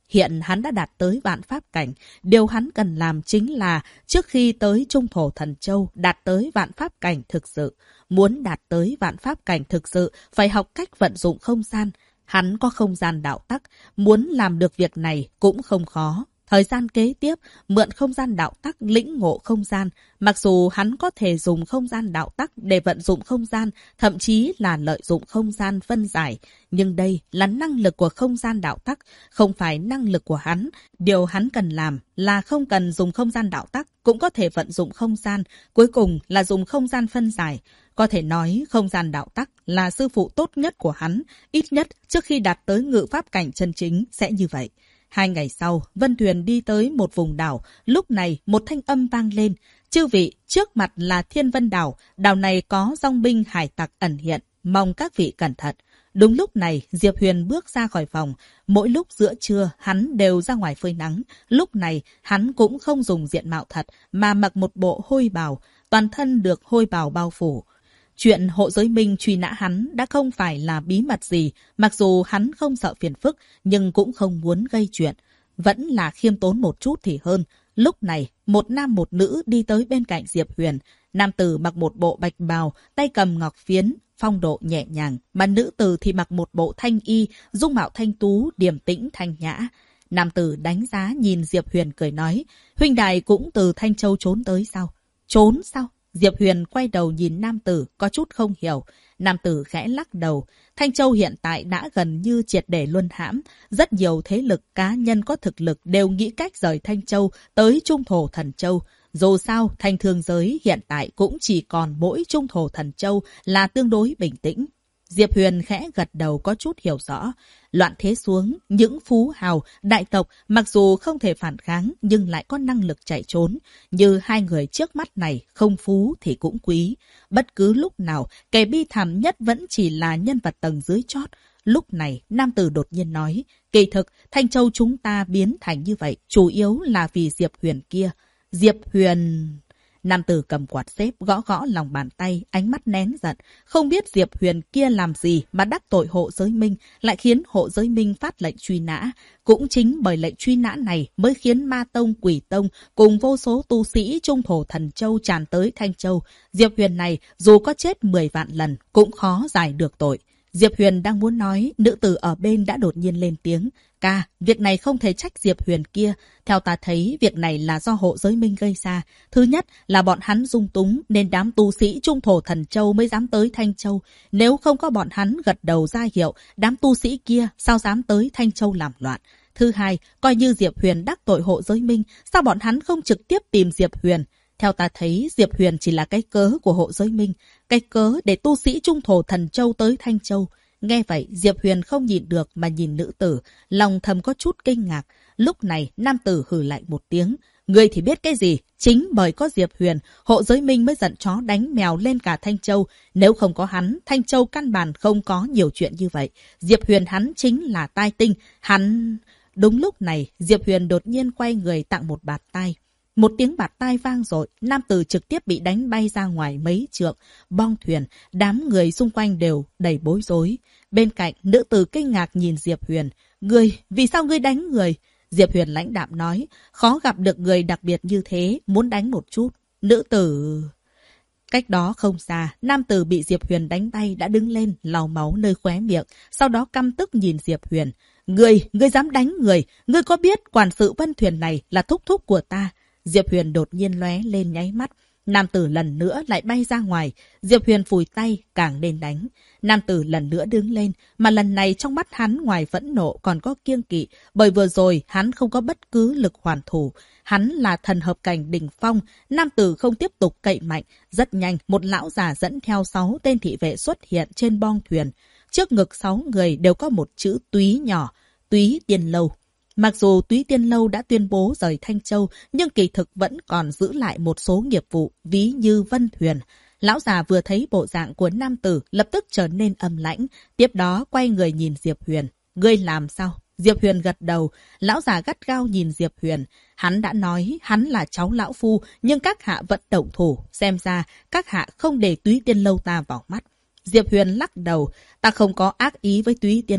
Hiện hắn đã đạt tới vạn pháp cảnh. Điều hắn cần làm chính là trước khi tới Trung Thổ Thần Châu đạt tới vạn pháp cảnh thực sự. Muốn đạt tới vạn pháp cảnh thực sự phải học cách vận dụng không gian. Hắn có không gian đạo tắc, muốn làm được việc này cũng không khó. Thời gian kế tiếp, mượn không gian đạo tắc lĩnh ngộ không gian. Mặc dù hắn có thể dùng không gian đạo tắc để vận dụng không gian, thậm chí là lợi dụng không gian phân giải. Nhưng đây là năng lực của không gian đạo tắc, không phải năng lực của hắn. Điều hắn cần làm là không cần dùng không gian đạo tắc, cũng có thể vận dụng không gian. Cuối cùng là dùng không gian phân giải. Có thể nói không gian đạo tắc là sư phụ tốt nhất của hắn. Ít nhất trước khi đạt tới ngự pháp cảnh chân chính sẽ như vậy. 2 ngày sau, Vân Thuyền đi tới một vùng đảo. Lúc này, một thanh âm vang lên. Chư vị, trước mặt là Thiên Vân Đảo. Đảo này có dòng binh hải tặc ẩn hiện. Mong các vị cẩn thận. Đúng lúc này, Diệp Huyền bước ra khỏi phòng. Mỗi lúc giữa trưa, hắn đều ra ngoài phơi nắng. Lúc này, hắn cũng không dùng diện mạo thật, mà mặc một bộ hôi bào. Toàn thân được hôi bào bao phủ. Chuyện Hộ Giới Minh truy nã hắn đã không phải là bí mật gì, mặc dù hắn không sợ phiền phức, nhưng cũng không muốn gây chuyện. Vẫn là khiêm tốn một chút thì hơn. Lúc này, một nam một nữ đi tới bên cạnh Diệp Huyền. Nam tử mặc một bộ bạch bào, tay cầm ngọc phiến, phong độ nhẹ nhàng, mà nữ tử thì mặc một bộ thanh y, dung mạo thanh tú, điềm tĩnh thanh nhã. Nam tử đánh giá nhìn Diệp Huyền cười nói, huynh đài cũng từ Thanh Châu trốn tới sao? Trốn sao? Diệp Huyền quay đầu nhìn nam tử, có chút không hiểu. Nam tử khẽ lắc đầu. Thanh Châu hiện tại đã gần như triệt để luân hãm. Rất nhiều thế lực cá nhân có thực lực đều nghĩ cách rời Thanh Châu tới Trung Thổ Thần Châu. Dù sao, Thanh Thương Giới hiện tại cũng chỉ còn mỗi Trung Thổ Thần Châu là tương đối bình tĩnh. Diệp Huyền khẽ gật đầu có chút hiểu rõ. Loạn thế xuống, những phú hào, đại tộc mặc dù không thể phản kháng nhưng lại có năng lực chạy trốn. Như hai người trước mắt này, không phú thì cũng quý. Bất cứ lúc nào, kẻ bi thảm nhất vẫn chỉ là nhân vật tầng dưới chót. Lúc này, nam tử đột nhiên nói, kỳ thực, Thanh Châu chúng ta biến thành như vậy, chủ yếu là vì Diệp Huyền kia. Diệp Huyền... Nam tử cầm quạt xếp gõ gõ lòng bàn tay, ánh mắt nén giận. Không biết Diệp Huyền kia làm gì mà đắc tội Hộ Giới Minh, lại khiến Hộ Giới Minh phát lệnh truy nã. Cũng chính bởi lệnh truy nã này mới khiến Ma Tông, Quỷ Tông cùng vô số tu sĩ Trung Thổ Thần Châu tràn tới Thanh Châu. Diệp Huyền này dù có chết 10 vạn lần cũng khó giải được tội. Diệp Huyền đang muốn nói, nữ tử ở bên đã đột nhiên lên tiếng. Ca, việc này không thể trách Diệp Huyền kia. Theo ta thấy, việc này là do Hộ Giới Minh gây ra. Thứ nhất là bọn hắn dung túng, nên đám tu sĩ Trung Thổ Thần Châu mới dám tới Thanh Châu. Nếu không có bọn hắn gật đầu ra hiệu, đám tu sĩ kia sao dám tới Thanh Châu làm loạn. Thứ hai, coi như Diệp Huyền đắc tội Hộ Giới Minh, sao bọn hắn không trực tiếp tìm Diệp Huyền? Theo ta thấy, Diệp Huyền chỉ là cái cớ của Hộ Giới Minh, cái cớ để tu sĩ Trung Thổ Thần Châu tới Thanh Châu. Nghe vậy, Diệp Huyền không nhịn được mà nhìn nữ tử, lòng thầm có chút kinh ngạc. Lúc này, nam tử hừ lạnh một tiếng. Ngươi thì biết cái gì? Chính bởi có Diệp Huyền, Hộ Giới Minh mới giận chó đánh mèo lên cả Thanh Châu. Nếu không có hắn, Thanh Châu căn bản không có nhiều chuyện như vậy. Diệp Huyền hắn chính là tai tinh. Hắn... Đúng lúc này, Diệp Huyền đột nhiên quay người tặng một bạt tai. Một tiếng bạt tai vang dội, nam tử trực tiếp bị đánh bay ra ngoài mấy trượng. Bong thuyền, đám người xung quanh đều đầy bối rối. Bên cạnh, nữ tử kinh ngạc nhìn Diệp Huyền. Ngươi, vì sao ngươi đánh người? Diệp Huyền lãnh đạm nói, khó gặp được người đặc biệt như thế, muốn đánh một chút. Nữ tử... Cách đó không xa, nam tử bị Diệp Huyền đánh bay đã đứng lên, lau máu nơi khóe miệng, sau đó căm tức nhìn Diệp Huyền. Ngươi dám đánh người, ngươi có biết quản sự Vân Thuyền này là thúc thúc của ta? Diệp Huyền đột nhiên lóe lên nháy mắt. Nam tử lần nữa lại bay ra ngoài. Diệp Huyền phủi tay, càng nên đánh. Nam tử lần nữa đứng lên, mà lần này trong mắt hắn ngoài phẫn nộ còn có kiêng kỵ, bởi vừa rồi hắn không có bất cứ lực hoàn thủ. Hắn là thần hợp cảnh đỉnh phong, nam tử không tiếp tục cậy mạnh. Rất nhanh, một lão già dẫn theo 6 tên thị vệ xuất hiện trên bong thuyền. Trước ngực 6 người đều có một chữ Túy nhỏ, Túy Tiên Lâu. Mặc dù Túy Tiên Lâu đã tuyên bố rời Thanh Châu, nhưng kỳ thực vẫn còn giữ lại một số nghiệp vụ, ví như Vân Thuyền. Lão già vừa thấy bộ dạng của nam tử, lập tức trở nên âm lãnh, tiếp đó quay người nhìn Diệp Huyền. Ngươi làm sao? Diệp Huyền gật đầu, lão già gắt gao nhìn Diệp Huyền. Hắn đã nói hắn là cháu lão phu, nhưng các hạ vẫn động thủ, xem ra các hạ không để Túy Tiên Lâu ta vào mắt. Diệp Huyền lắc đầu, ta không có ác ý với Túy Tiên Lâu.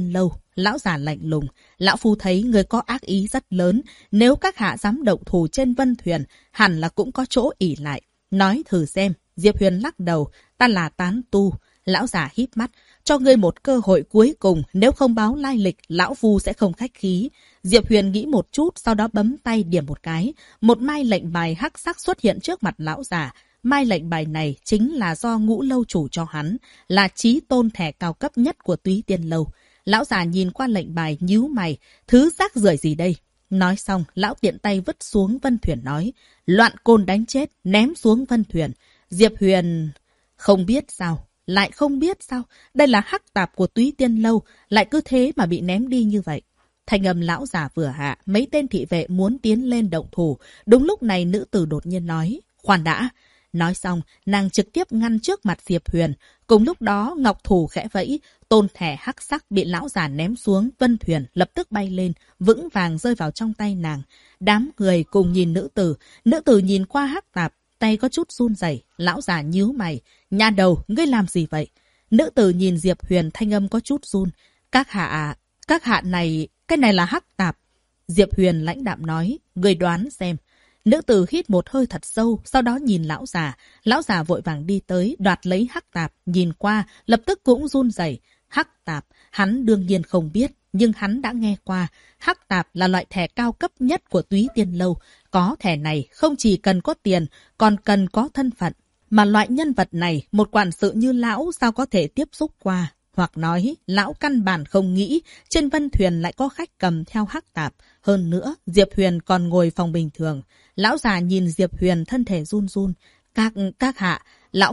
Lão già lạnh lùng. Lão phu thấy người có ác ý rất lớn. Nếu các hạ dám động thủ trên Vân Thuyền, hẳn là cũng có chỗ ỷ lại. Nói thử xem. Diệp Huyền lắc đầu. Ta là tán tu. Lão già híp mắt. Cho ngươi một cơ hội cuối cùng. Nếu không báo lai lịch, lão phu sẽ không khách khí. Diệp Huyền nghĩ một chút, sau đó bấm tay điểm một cái. Một mai lệnh bài hắc sắc xuất hiện trước mặt lão già. Mai lệnh bài này chính là do Ngũ lâu chủ cho hắn, là chí tôn thẻ cao cấp nhất của Túy Tiên lâu. Lão già nhìn qua lệnh bài nhíu mày, thứ rác rưởi gì đây? Nói xong, lão tiện tay vứt xuống Vân Thuyền nói, loạn côn đánh chết, ném xuống Vân Thuyền. Diệp Huyền không biết sao, lại không biết sao, đây là hắc tạp của Túy Tiên lâu, lại cứ thế mà bị ném đi như vậy. Thanh âm lão già vừa hạ, mấy tên thị vệ muốn tiến lên động thủ. Đúng lúc này nữ tử đột nhiên nói, khoan đã. Nói xong, nàng trực tiếp ngăn trước mặt Diệp Huyền. Cùng lúc đó, ngọc thủ khẽ vẫy, tôn thẻ hắc sắc bị lão già ném xuống, Vân Thuyền lập tức bay lên, vững vàng rơi vào trong tay nàng. Đám người cùng nhìn nữ tử nhìn qua hắc tạp, tay có chút run rẩy. Lão già nhíu mày, nhà đầu, ngươi làm gì vậy? Nữ tử nhìn Diệp Huyền, thanh âm có chút run. Các hạ này, cái này là hắc tạp. Diệp Huyền lãnh đạm nói, ngươi đoán xem. Nữ tử hít một hơi thật sâu, sau đó nhìn lão già. Lão già vội vàng đi tới, đoạt lấy hắc tạp, nhìn qua, lập tức cũng run rẩy. Hắc tạp, hắn đương nhiên không biết, nhưng hắn đã nghe qua. Hắc tạp là loại thẻ cao cấp nhất của Túy Tiên lâu. Có thẻ này không chỉ cần có tiền, còn cần có thân phận. Mà loại nhân vật này, một quản sự như lão sao có thể tiếp xúc qua? Hoặc nói, lão căn bản không nghĩ, trên Vân Thuyền lại có khách cầm theo hắc tạp. Hơn nữa, Diệp Huyền còn ngồi phòng bình thường. Lão già nhìn Diệp Huyền thân thể run run. Các hạ, lão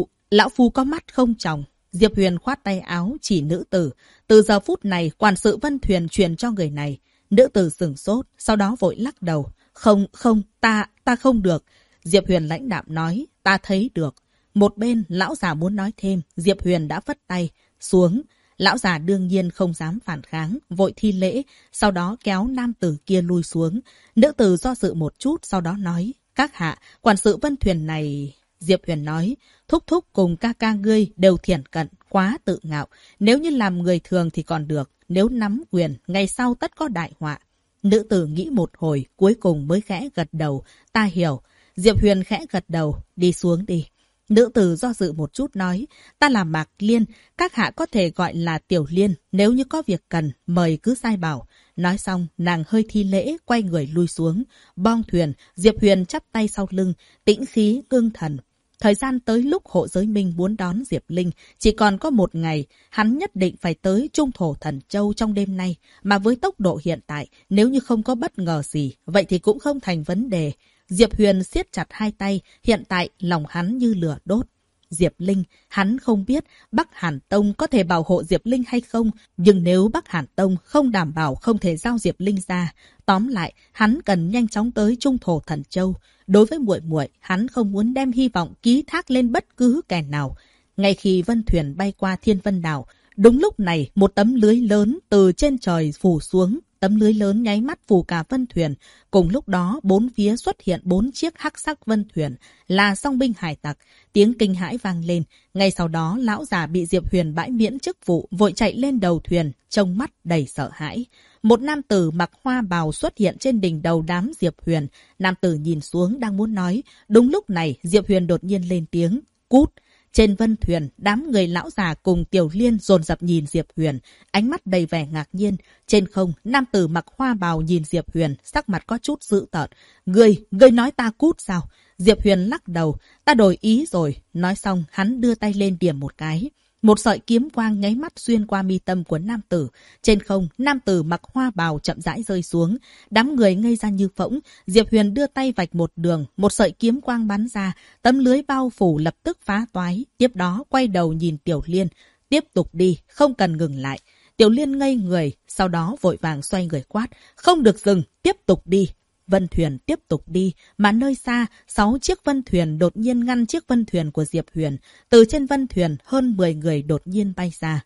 phu có mắt không tròng. Diệp Huyền khoát tay áo chỉ nữ tử. Từ giờ phút này, quản sự Vân Thuyền truyền cho người này. Nữ tử sửng sốt, sau đó vội lắc đầu. Không, ta không được. Diệp Huyền lãnh đạm nói, ta thấy được. Một bên, lão già muốn nói thêm, Diệp Huyền đã vất tay. Xuống, lão già đương nhiên không dám phản kháng, vội thi lễ, sau đó kéo nam tử kia lui xuống. Nữ tử do dự một chút, sau đó nói, các hạ, quản sự Vân Thuyền này... Diệp Huyền nói, thúc thúc cùng ca ca ngươi đều thiển cận, quá tự ngạo. Nếu như làm người thường thì còn được, nếu nắm quyền, ngày sau tất có đại họa. Nữ tử nghĩ một hồi, cuối cùng mới khẽ gật đầu, ta hiểu. Diệp Huyền khẽ gật đầu, đi xuống đi. Nữ tử do dự một chút nói, ta là Mạc Liên, các hạ có thể gọi là Tiểu Liên, nếu như có việc cần, mời cứ sai bảo. Nói xong, nàng hơi thi lễ, quay người lui xuống. Bong thuyền, Diệp Huyền chắp tay sau lưng, tĩnh khí, ngưng thần. Thời gian tới lúc Hộ Giới Minh muốn đón Diệp Linh, chỉ còn có một ngày, hắn nhất định phải tới Trung Thổ Thần Châu trong đêm nay. Mà với tốc độ hiện tại, nếu như không có bất ngờ gì, vậy thì cũng không thành vấn đề. Diệp Huyền siết chặt hai tay, hiện tại lòng hắn như lửa đốt. Diệp Linh, hắn không biết Bắc Hàn Tông có thể bảo hộ Diệp Linh hay không, nhưng nếu Bắc Hàn Tông không đảm bảo không thể giao Diệp Linh ra, tóm lại, hắn cần nhanh chóng tới Trung Thổ Thần Châu. Đối với muội muội, hắn không muốn đem hy vọng ký thác lên bất cứ kẻ nào. Ngay khi Vân Thuyền bay qua Thiên Vân Đảo, đúng lúc này một tấm lưới lớn từ trên trời phủ xuống. Tấm lưới lớn nháy mắt phủ cả Vân Thuyền. Cùng lúc đó, bốn phía xuất hiện 4 chiếc hắc sắc Vân Thuyền, là song binh hải tặc. Tiếng kinh hãi vang lên. Ngay sau đó, lão già bị Diệp Huyền bãi miễn chức vụ, vội chạy lên đầu thuyền, trông mắt đầy sợ hãi. Một nam tử mặc hoa bào xuất hiện trên đỉnh đầu đám Diệp Huyền. Nam tử nhìn xuống đang muốn nói. Đúng lúc này, Diệp Huyền đột nhiên lên tiếng, cút. Trên Vân Thuyền, đám người lão già cùng Tiểu Liên dồn dập nhìn Diệp Huyền, ánh mắt đầy vẻ ngạc nhiên. Trên không, nam tử mặc hoa bào nhìn Diệp Huyền, sắc mặt có chút dữ tợn. Ngươi nói ta cút sao? Diệp Huyền lắc đầu, ta đổi ý rồi. Nói xong, hắn đưa tay lên điểm một cái. Một sợi kiếm quang nháy mắt xuyên qua mi tâm của nam tử. Trên không, nam tử mặc hoa bào chậm rãi rơi xuống. Đám người ngây ra như phỗng. Diệp Huyền đưa tay vạch một đường, một sợi kiếm quang bắn ra. Tấm lưới bao phủ lập tức phá toái. Tiếp đó quay đầu nhìn Tiểu Liên. Tiếp tục đi, không cần ngừng lại. Tiểu Liên ngây người, sau đó vội vàng xoay người quát. Không được dừng, tiếp tục đi. Vân Thuyền tiếp tục đi, mà nơi xa, 6 chiếc Vân Thuyền đột nhiên ngăn chiếc Vân Thuyền của Diệp Huyền. Từ trên Vân Thuyền, hơn 10 người đột nhiên bay ra.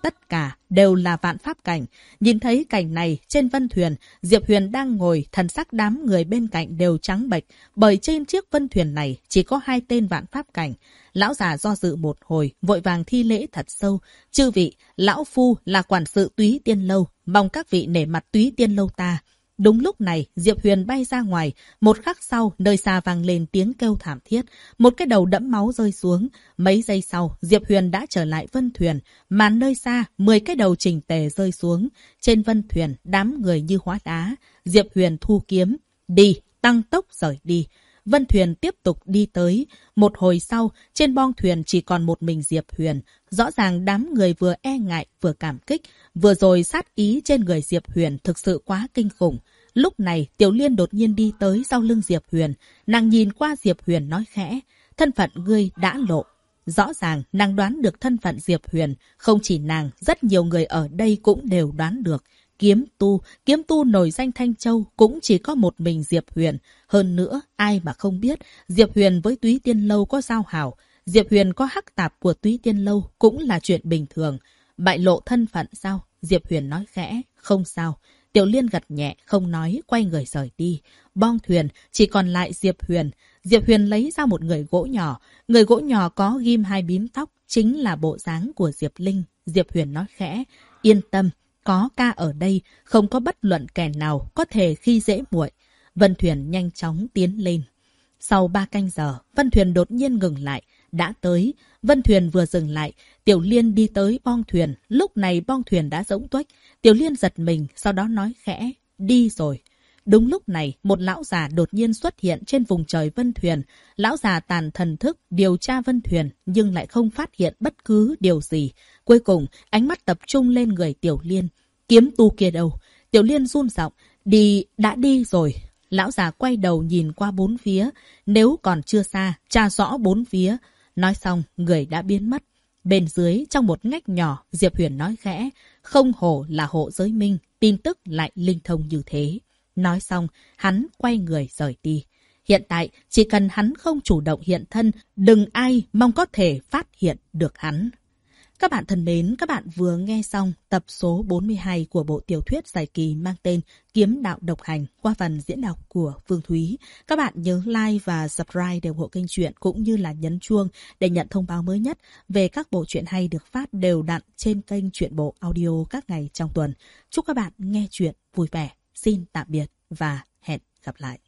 tất cả đều là vạn pháp cảnh. Nhìn thấy cảnh này trên vân thuyền, Diệp Huyền đang ngồi, thần sắc đám người bên cạnh đều trắng bệch, bởi trên chiếc vân thuyền này chỉ có 2 tên vạn pháp cảnh. Lão già do dự một hồi, vội vàng thi lễ thật sâu. Chư vị, lão phu là quản sự Túy Tiên Lâu, mong các vị nể mặt Túy Tiên Lâu ta. Đúng lúc này, Diệp Huyền bay ra ngoài. Một khắc sau, nơi xa vang lên tiếng kêu thảm thiết. Một cái đầu đẫm máu rơi xuống. Mấy giây sau, Diệp Huyền đã trở lại vân thuyền. Mà nơi xa, 10 cái đầu chỉnh tề rơi xuống. Trên vân thuyền, đám người như hóa đá. Diệp Huyền thu kiếm. Đi, tăng tốc rời đi. Vân thuyền tiếp tục đi tới. Một hồi sau, trên bong thuyền chỉ còn một mình Diệp Huyền. Rõ ràng đám người vừa e ngại vừa cảm kích. Vừa rồi sát ý trên người Diệp Huyền thực sự quá kinh khủng. Lúc này, Tiểu Liên đột nhiên đi tới sau lưng Diệp Huyền. Nàng nhìn qua Diệp Huyền nói khẽ. Thân phận ngươi đã lộ. Rõ ràng, nàng đoán được thân phận Diệp Huyền. Không chỉ nàng, rất nhiều người ở đây cũng đều đoán được. Kiếm tu nổi danh Thanh Châu cũng chỉ có một mình Diệp Huyền. Hơn nữa, ai mà không biết, Diệp Huyền với Túy Tiên Lâu có giao hảo. Diệp Huyền có hắc tạp của Túy Tiên Lâu cũng là chuyện bình thường. Bại lộ thân phận sao? Diệp Huyền nói khẽ, không sao. Tiểu Liên gật nhẹ, không nói, quay người rời đi. Bong thuyền, chỉ còn lại Diệp Huyền. Diệp Huyền lấy ra một người gỗ nhỏ. Người gỗ nhỏ có ghim 2 bím tóc, chính là bộ dáng của Diệp Linh. Diệp Huyền nói khẽ, yên tâm. Có ca ở đây, không có bất luận kẻ nào có thể khi dễ muội. Vân thuyền nhanh chóng tiến lên. Sau 3 canh giờ, vân thuyền đột nhiên ngừng lại. Đã tới, vân thuyền vừa dừng lại, Tiểu Liên đi tới bong thuyền. Lúc này bong thuyền đã rỗng tuếch. Tiểu Liên giật mình, sau đó nói khẽ, đi rồi. Đúng lúc này, một lão già đột nhiên xuất hiện trên vùng trời vân thuyền. Lão già tàn thần thức điều tra vân thuyền, nhưng lại không phát hiện bất cứ điều gì. Cuối cùng, ánh mắt tập trung lên người Tiểu Liên. Kiếm tu kia đâu? Tiểu Liên run giọng, đã đi rồi. Lão già quay đầu nhìn qua 4 phía. Nếu còn chưa xa, tra rõ 4 phía. Nói xong, người đã biến mất. Bên dưới, trong một ngách nhỏ, Diệp Huyền nói khẽ, không hổ là hộ giới minh, tin tức lại linh thông như thế. Nói xong, hắn quay người rời đi. Hiện tại, chỉ cần hắn không chủ động hiện thân, đừng ai mong có thể phát hiện được hắn. Các bạn thân mến, các bạn vừa nghe xong tập số 42 của bộ tiểu thuyết dài kỳ mang tên Kiếm Đạo Độc Hành qua phần diễn đọc của Phương Thúy. Các bạn nhớ like và subscribe để ủng hộ kênh truyện cũng như là nhấn chuông để nhận thông báo mới nhất về các bộ truyện hay được phát đều đặn trên kênh Truyện Bộ Audio các ngày trong tuần. Chúc các bạn nghe truyện vui vẻ. Xin tạm biệt và hẹn gặp lại.